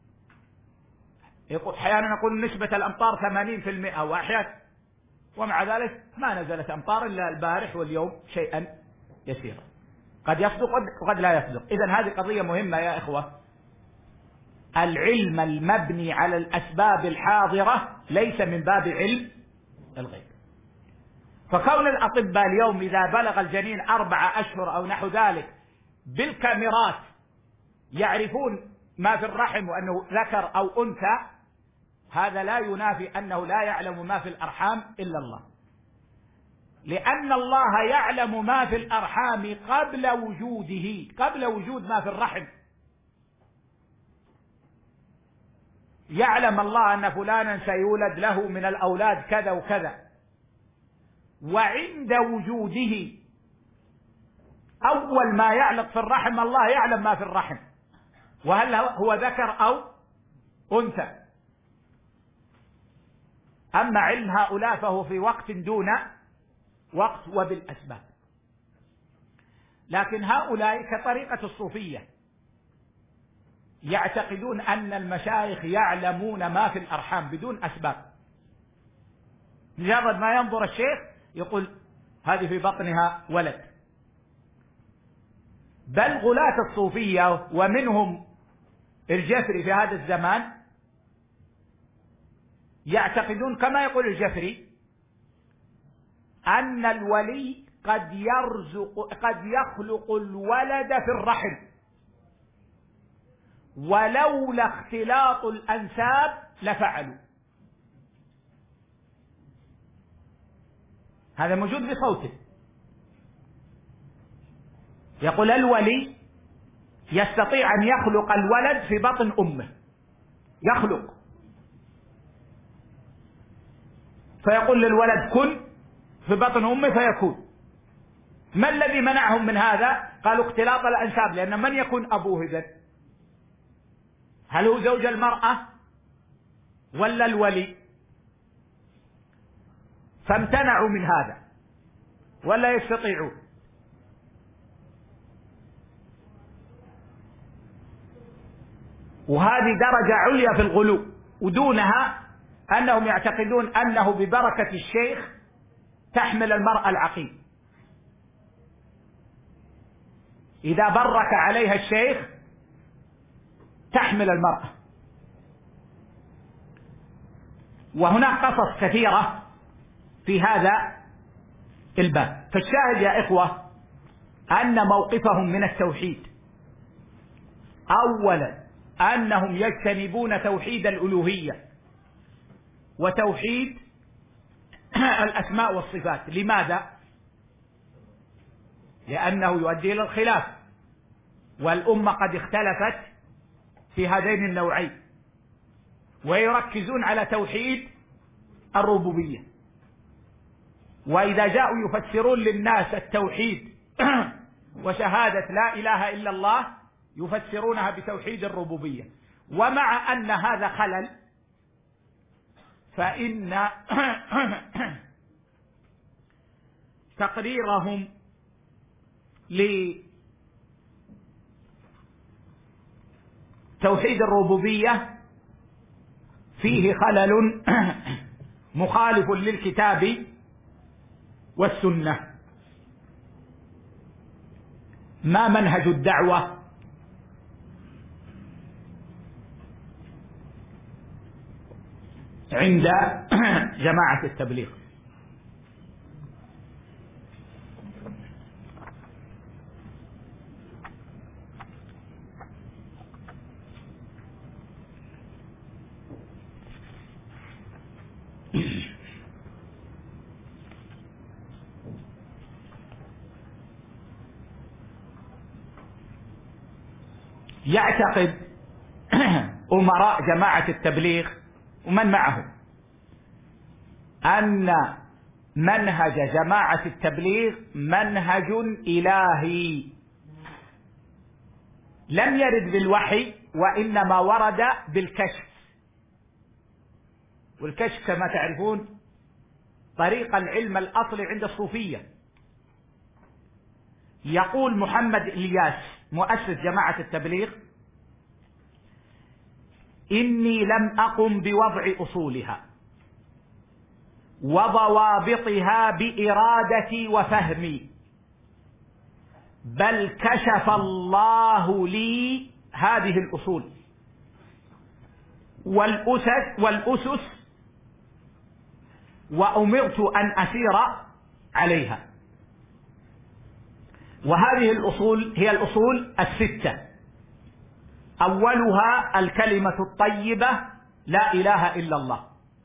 أحيانا نقول نسبة الأمطار ثمانين في المئة، وأحيانا ومع ذلك ما نزلت أمطار إلا البارح واليوم شيئا يسيرا. قد يصدق وقد لا يصدق. إذن هذه قضية مهمة يا إخوة. العلم المبني على الأسباب الحاضرة ليس من باب علم الغيب. فكون الأطباء اليوم إذا بلغ الجنين أربعة أشهر أو نحو ذلك بالكاميرات يعرفون ما في الرحم وأنه ذكر أو أنثى، هذا لا ينافي أنه لا يعلم ما في الأرحام إلا الله، لأن الله يعلم ما في الأرحام قبل وجوده، قبل وجود ما في الرحم. يعلم الله أن فلانا سيولد له من الأولاد كذا وكذا، وعند وجوده أول ما يعلق في الرحم الله يعلم ما في الرحم، وهل هو ذكر أو أنثى. أما علم هؤلاء فهو في وقت دون وقت وبالأسباب. لكن هؤلاء كطريقة الصوفية يعتقدون أن المشايخ يعلمون ما في الأرحام بدون أسباب. مجرد ما ينظر الشيخ يقول هذه في بطنها ولد. بل غلاة الصوفية ومنهم الجفري في هذا الزمان يعتقدون كما يقول الجفري أن الولي قد يرزق قد يخلق الولد في الرحم، ولولا اختلاط الأنساب لفعلوا. هذا موجود بصوته. يقول الولي يستطيع أن يخلق الولد في بطن أمه، يخلق، فيقول للولد كن في بطن أمه فيكون. ما الذي منعهم من هذا؟ قالوا اختلاط الأنساب، لأن من يكون أبوه إذن؟ هل هو زوج المرأة ولا الولي؟ فامتنعوا من هذا ولا يستطيعون. وهذه درجة عليا في الغلو، ودونها أنهم يعتقدون أنه ببركة الشيخ تحمل المرأة العقيم، إذا برك عليها الشيخ تحمل المرأة. وهناك قصص كثيرة في هذا الباب. فالشاهد يا إخوة أن موقفهم من التوحيد أولا أنهم يجتنبون توحيد الألوهية وتوحيد الأسماء والصفات. لماذا؟ لأنه يؤدي إلى الخلاف، والأمة قد اختلفت في هذين النوعين، ويركزون على توحيد الربوبية. وإذا جاءوا يفسرون للناس التوحيد وشهادة لا إله إلا الله يفسرونها بتوحيد الربوبية. ومع أن هذا خلل، فإن تقريرهم لتوحيد الربوبية فيه خلل مخالف للكتاب والسنة. ما منهج الدعوة؟ عند جماعة التبليغ؟ يعتقد أمراء جماعة التبليغ ومن معهم أن منهج جماعة التبليغ منهج إلهي لم يرد بالوحي، وإنما ورد بالكشف. والكشف كما تعرفون طريق العلم الأصلي عند الصوفية. يقول محمد إلياس مؤسس جماعة التبليغ: إني لم أقم بوضع أصولها وضوابطها بإرادتي وفهمي، بل كشف الله لي هذه الأصول والأسس والأسس وأمرت أن أسير عليها. وهذه الأصول هي الأصول الستة: أولها الكلمة الطيبة لا إله إلا الله،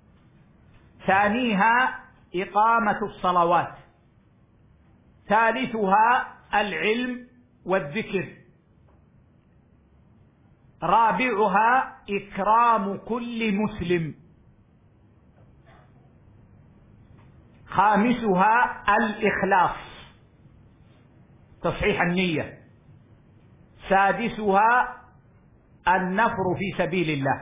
ثانيها إقامة الصلوات، ثالثها العلم والذكر، رابعها إكرام كل مسلم، خامسها الإخلاص تصحيح النية، سادسها النفر في سبيل الله.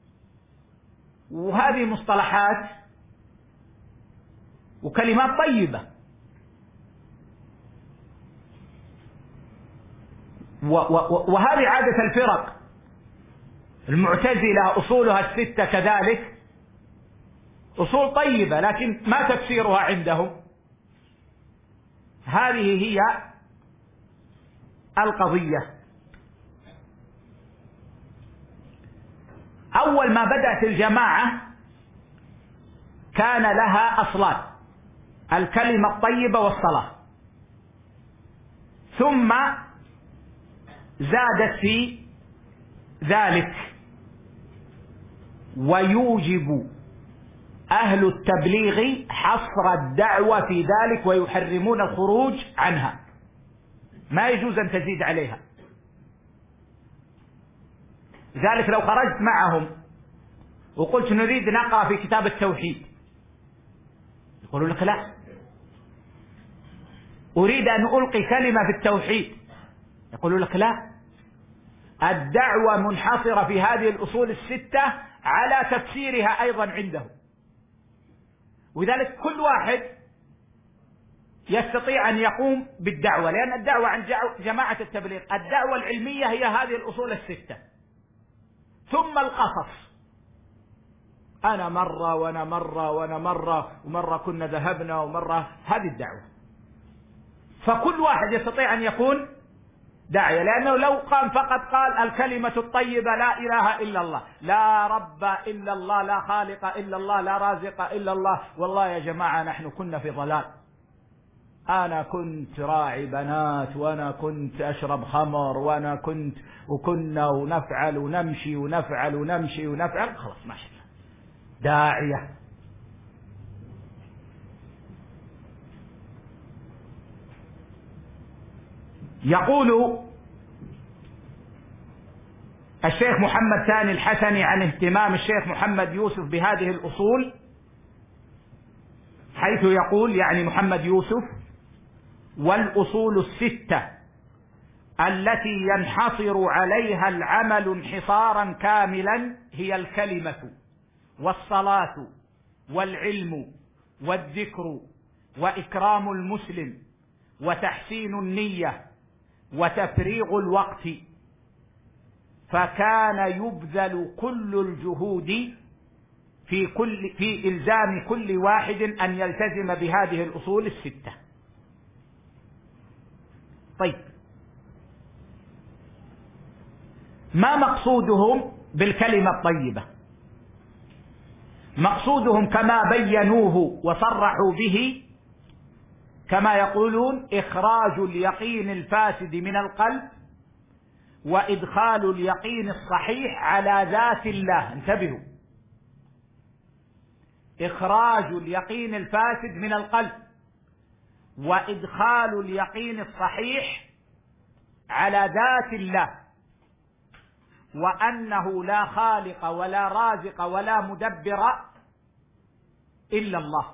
وهذه مصطلحات وكلمات طيبة، وهذه عادة الفرق. المعتزلة أصولها الستة كذلك أصول طيبة، لكن ما تفسيرها عندهم. هذه هي القضية. أول ما بدأت الجماعة كان لها أصلان: الكلمة الطيبة والصلاة، ثم زادت في ذلك ويوجب أهل التبليغ حصر الدعوة في ذلك ويحرمون الخروج عنها، ما يجوز أن تزيد عليها. لذلك لو خرجت معهم وقلت نريد نقرأ في كتاب التوحيد يقولوا لك لا، أريد أن ألقي كلمة في التوحيد يقولوا لك لا. الدعوة منحصرة في هذه الأصول الستة على تفسيرها أيضا عندهم، ولذلك كل واحد يستطيع أن يقوم بالدعوة، لأن الدعوة عند جماعة التبليغ الدعوة العلمية هي هذه الأصول الستة ثم القصص. أنا مرة وأنا مرة وأنا مرة ومرة كنا ذهبنا ومرة، هذه الدعوة. فكل واحد يستطيع أن يكون داعية، لأنه لو قام فقط قال الكلمة الطيبة لا إله إلا الله، لا رب إلا الله، لا خالق إلا الله، لا رازق إلا الله، والله يا جماعة نحن كنا في ضلال، أنا كنت راعي بنات وأنا كنت أشرب خمر وأنا كنت وكنا ونفعل ونمشي ونفعل ونمشي ونفعل، خلاص ما شاء الله داعية. يقول الشيخ محمد ثاني الحسني عن اهتمام الشيخ محمد يوسف بهذه الأصول، حيث يقول يعني محمد يوسف: والأصول الستة التي ينحصر عليها العمل انحصارا كاملا هي الكلمة والصلاة والعلم والذكر وإكرام المسلم وتحسين النية وتفريغ الوقت، فكان يبذل كل الجهود في كل في إلزام كل واحد أن يلتزم بهذه الأصول الستة. طيب، ما مقصودهم بالكلمة الطيبة؟ مقصودهم كما بينوه وصرحوا به كما يقولون إخراج اليقين الفاسد من القلب وإدخال اليقين الصحيح على ذات الله. انتبهوا، إخراج اليقين الفاسد من القلب وإدخال اليقين الصحيح على ذات الله، وأنه لا خالق ولا رازق ولا مدبر إلا الله.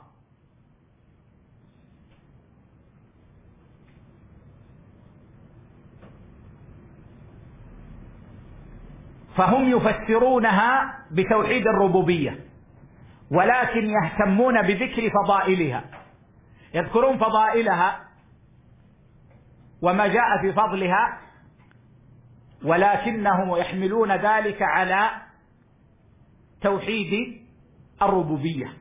فهم يفسرونها بتوحيد الربوبية، ولكن يهتمون بذكر فضائلها، يذكرون فضائلها وما جاء في فضلها، ولكنهم يحملون ذلك على توحيد الربوبية.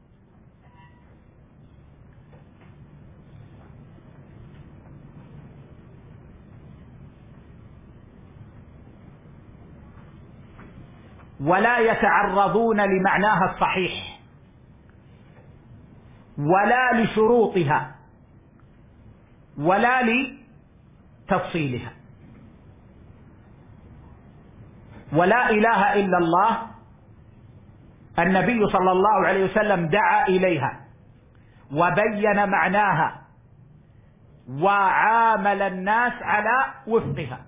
ولا يتعرضون لمعناها الصحيح ولا لشروطها ولا لتفصيلها. ولا إله إلا الله النبي صلى الله عليه وسلم دعا إليها وبين معناها وعامل الناس على وفقها.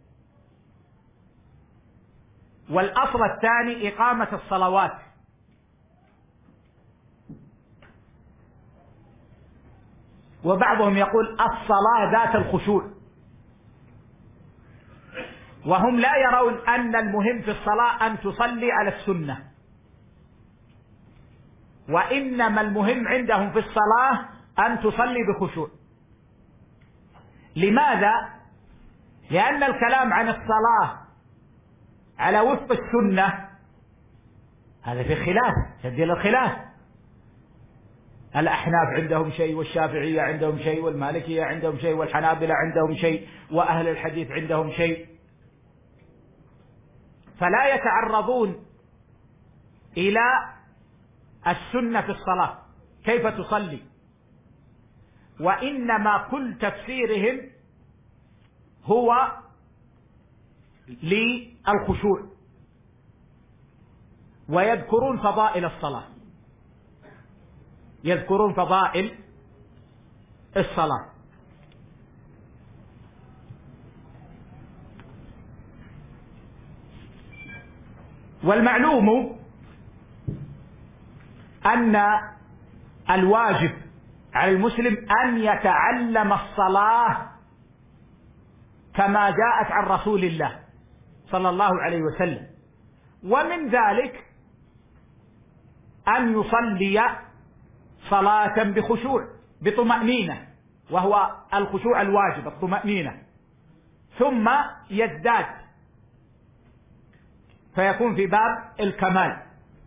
والأصل الثاني إقامة الصلوات، وبعضهم يقول الصلاة ذات الخشوع، وهم لا يرون أن المهم في الصلاة أن تصلي على السنة، وإنما المهم عندهم في الصلاة أن تصلي بخشوع. لماذا؟ لأن الكلام عن الصلاة على وفق السنة هذا في خلاف، يدل الخلاف. الأحناف عندهم شيء، والشافعية عندهم شيء، والمالكية عندهم شيء، والحنابلة عندهم شيء، وأهل الحديث عندهم شيء، فلا يتعرضون إلى السنة في الصلاة كيف تصلي، وإنما كل تفسيرهم هو للخشوع، ويذكرون فضائل الصلاة، يذكرون فضائل الصلاة. والمعلوم أن الواجب على المسلم أن يتعلم الصلاة كما جاءت عن رسول الله صلى الله عليه وسلم، ومن ذلك أن يصلي صلاة بخشوع بطمأنينة، وهو الخشوع الواجب الطمأنينة، ثم يزداد فيكون في باب الكمال.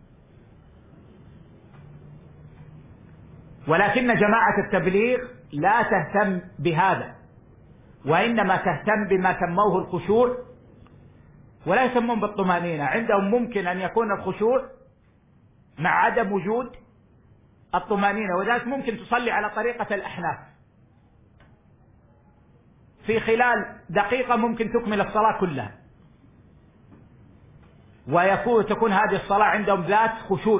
ولكن جماعة التبليغ لا تهتم بهذا، وإنما تهتم بما سموه الخشوع، ولا يسمون بالطمأنينة. عندهم ممكن أن يكون الخشوع مع عدم وجود الطمأنينة، وذلك ممكن تصلي على طريقة الأحناف، في خلال دقيقة ممكن تكمل الصلاة كلها، ويكون تكون هذه الصلاة عندهم ذات خشوع.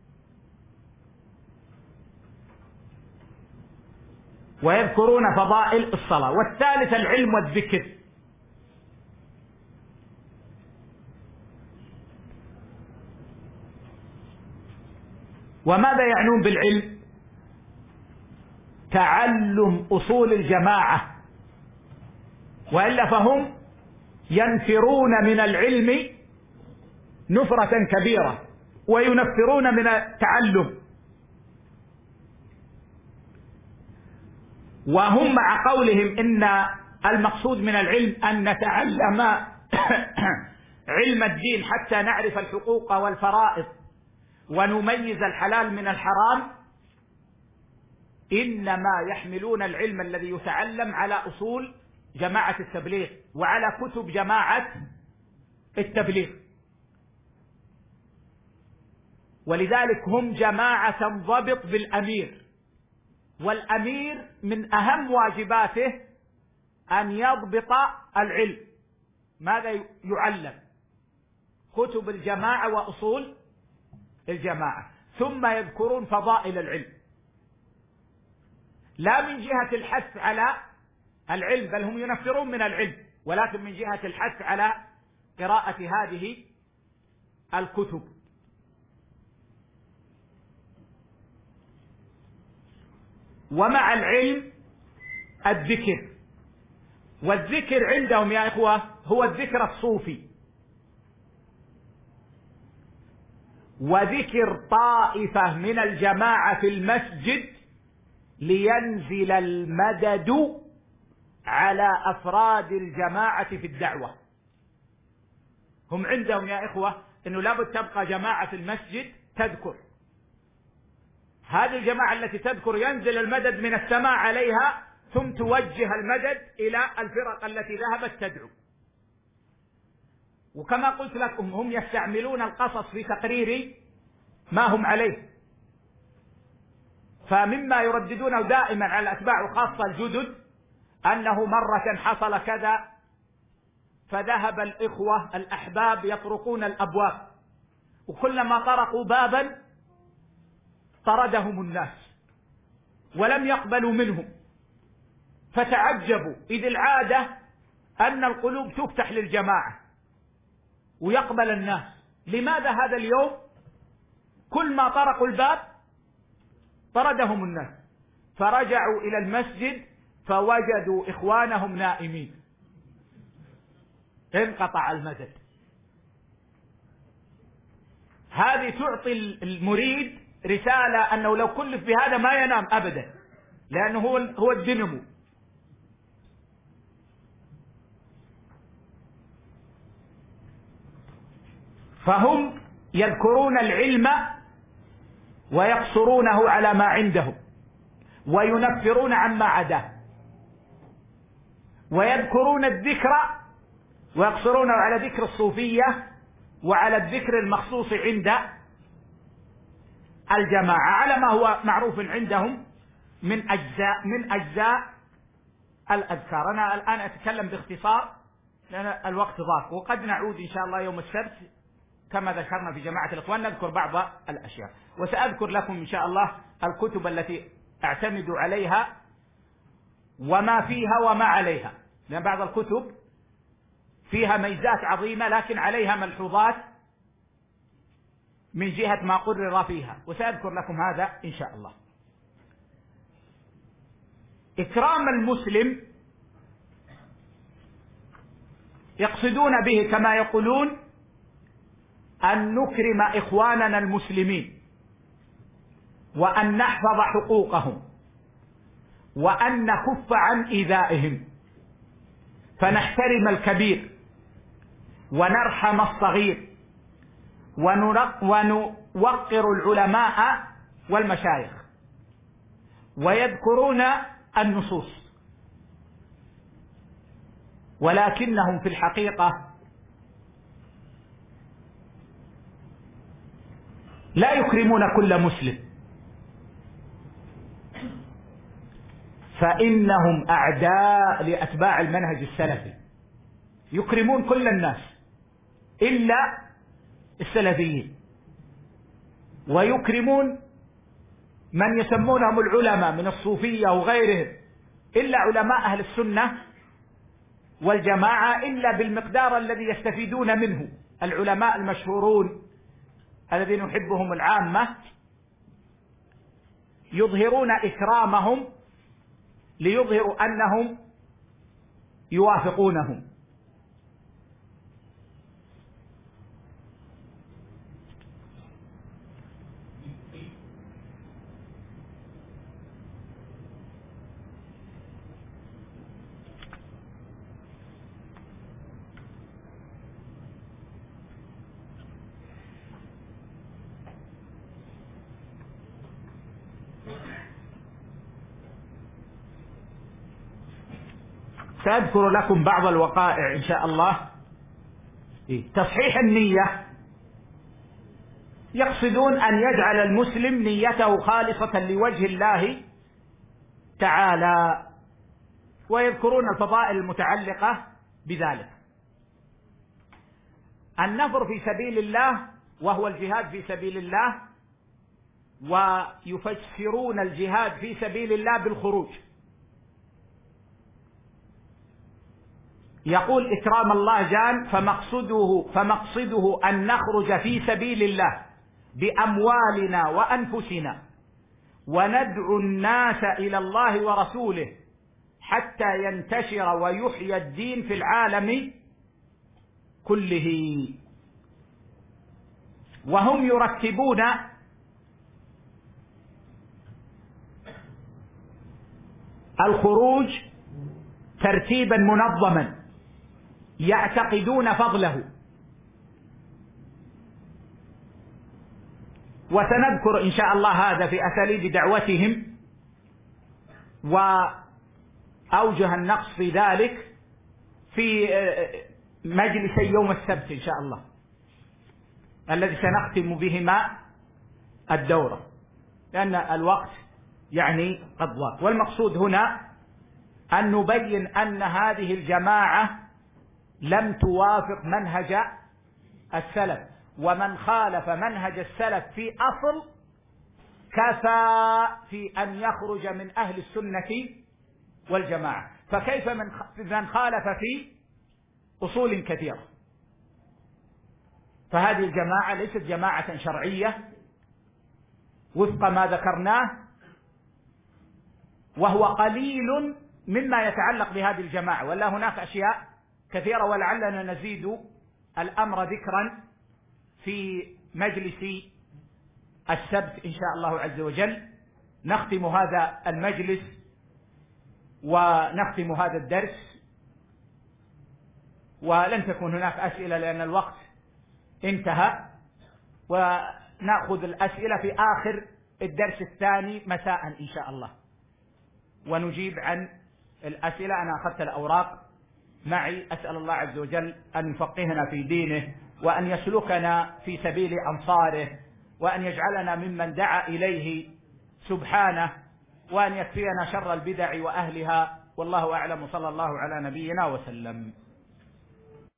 ويذكرون فضائل الصلاة. والثالث العلم والذكر. وماذا يعنون بالعلم؟ تعلم أصول الجماعة، وإلا فهم ينفرون من العلم نفرة كبيرة، وينفرون من التعلم. وهم مع قولهم إن المقصود من العلم أن نتعلم علم الدين حتى نعرف الحقوق والفرائض ونميز الحلال من الحرام، إنما يحملون العلم الذي يتعلم على أصول جماعة التبليغ وعلى كتب جماعة التبليغ. ولذلك هم جماعة تنضبط بالأمير، والأمير من أهم واجباته أن يضبط العلم. ماذا يعلم؟ كتب الجماعة وأصول الجماعة. ثم يذكرون فضائل العلم، لا من جهة الحث على العلم، بل هم ينفرون من العلم، ولكن من جهة الحث على قراءة هذه الكتب. ومع العلم الذكر. والذكر عندهم يا إخوة هو الذكر الصوفي، وذكر طائفة من الجماعة في المسجد لينزل المدد على أفراد الجماعة في الدعوة. هم عندهم يا إخوة أنه لابد تبقى جماعة في المسجد تذكر، هذه الجماعة التي تذكر ينزل المدد من السماء عليها، ثم توجه المدد إلى الفرق التي ذهبت تدعو. وكما قلت لكم هم يستعملون القصص في تقرير ما هم عليه، فمما يرددونه دائما على الأتباع وخاصة الجدد أنه مرة حصل كذا، فذهب الإخوة الأحباب يطرقون الأبواب، وكلما طرقوا بابا طردهم الناس ولم يقبلوا منهم، فتعجبوا، إذ العادة أن القلوب تفتح للجماعة ويقبل الناس، لماذا هذا اليوم كل ما طرقوا الباب طردهم الناس؟ فرجعوا إلى المسجد فوجدوا إخوانهم نائمين، انقطع المدد. هذه تعطي المريد رسالة أنه لو كلف بهذا ما ينام أبدا، لأنه هو هو الدينمو. فهم يذكرون العلم ويقصرونه على ما عندهم، وينفرون عما عداه، ويذكرون الذكر ويقصرونه على ذكر الصوفية وعلى الذكر المخصوص عند الجماعة، على ما هو معروف عندهم من أجزاء من أجزاء الأذكار. أنا الآن أتكلم باختصار لأن الوقت ضاق، وقد نعود إن شاء الله يوم السبت كما ذكرنا في جماعة الإخوان نذكر بعض الأشياء، وسأذكر لكم إن شاء الله الكتب التي أعتمد عليها وما فيها وما عليها، لأن بعض الكتب فيها ميزات عظيمة لكن عليها ملحوظات من جهة ما قرر فيها، وسأذكر لكم هذا إن شاء الله. إكرام المسلم يقصدون به كما يقولون أن نكرم إخواننا المسلمين، وأن نحفظ حقوقهم، وأن نكف عن إيذائهم، فنحترم الكبير ونرحم الصغير ونوقر العلماء والمشايخ، ويذكرون النصوص، ولكنهم في الحقيقة لا يكرمون كل مسلم، فإنهم أعداء لأتباع المنهج السلفي، يكرمون كل الناس إلا السلفيين، ويكرمون من يسمونهم العلماء من الصوفية وغيرهم إلا علماء أهل السنة والجماعة إلا بالمقدار الذي يستفيدون منه، العلماء المشهورون الذين يحبهم العامة يظهرون إكرامهم ليظهروا أنهم يوافقونهم. سأذكر لكم بعض الوقائع إن شاء الله. تصحيح النية، يقصدون أن يجعل المسلم نيته خالصة لوجه الله تعالى، ويذكرون الفضائل المتعلقة بذلك. النفر في سبيل الله وهو الجهاد في سبيل الله، ويفسرون الجهاد في سبيل الله بالخروج، يقول إكرام الله جان فمقصده, فمقصده أن نخرج في سبيل الله بأموالنا وأنفسنا وندعو الناس إلى الله ورسوله حتى ينتشر ويحيى الدين في العالم كله. وهم يرتبون الخروج ترتيبا منظما، يعتقدون فضله، وسنذكر إن شاء الله هذا في أساليب دعوتهم وأوجه النقص في ذلك في مجلس يوم السبت إن شاء الله الذي سنختم بهما الدورة، لأن الوقت يعني قد ضاق. والمقصود هنا أن نبين أن هذه الجماعة لم توافق منهج السلف، ومن خالف منهج السلف في أصل كفى في أن يخرج من أهل السنة والجماعة، فكيف من خالف في أصول كثيرة؟ فهذه الجماعة ليست جماعة شرعية وفق ما ذكرناه، وهو قليل مما يتعلق بهذه الجماعة، ولا هناك أشياء كثيرة، ولعلنا نزيد الأمر ذكرا في مجلس السبت إن شاء الله عز وجل. نختم هذا المجلس ونختم هذا الدرس، ولن تكون هناك أسئلة لأن الوقت انتهى، ونأخذ الأسئلة في آخر الدرس الثاني مساء إن شاء الله، ونجيب عن الأسئلة. أنا أخذت الأوراق معي، أسأل الله عز وجل أن يفقهنا في دينه، وأن يسلكنا في سبيل أنصاره، وأن يجعلنا ممن دعا إليه سبحانه، وأن يكفينا شر البدع وأهلها. والله أعلم، صلى الله على نبينا وسلم.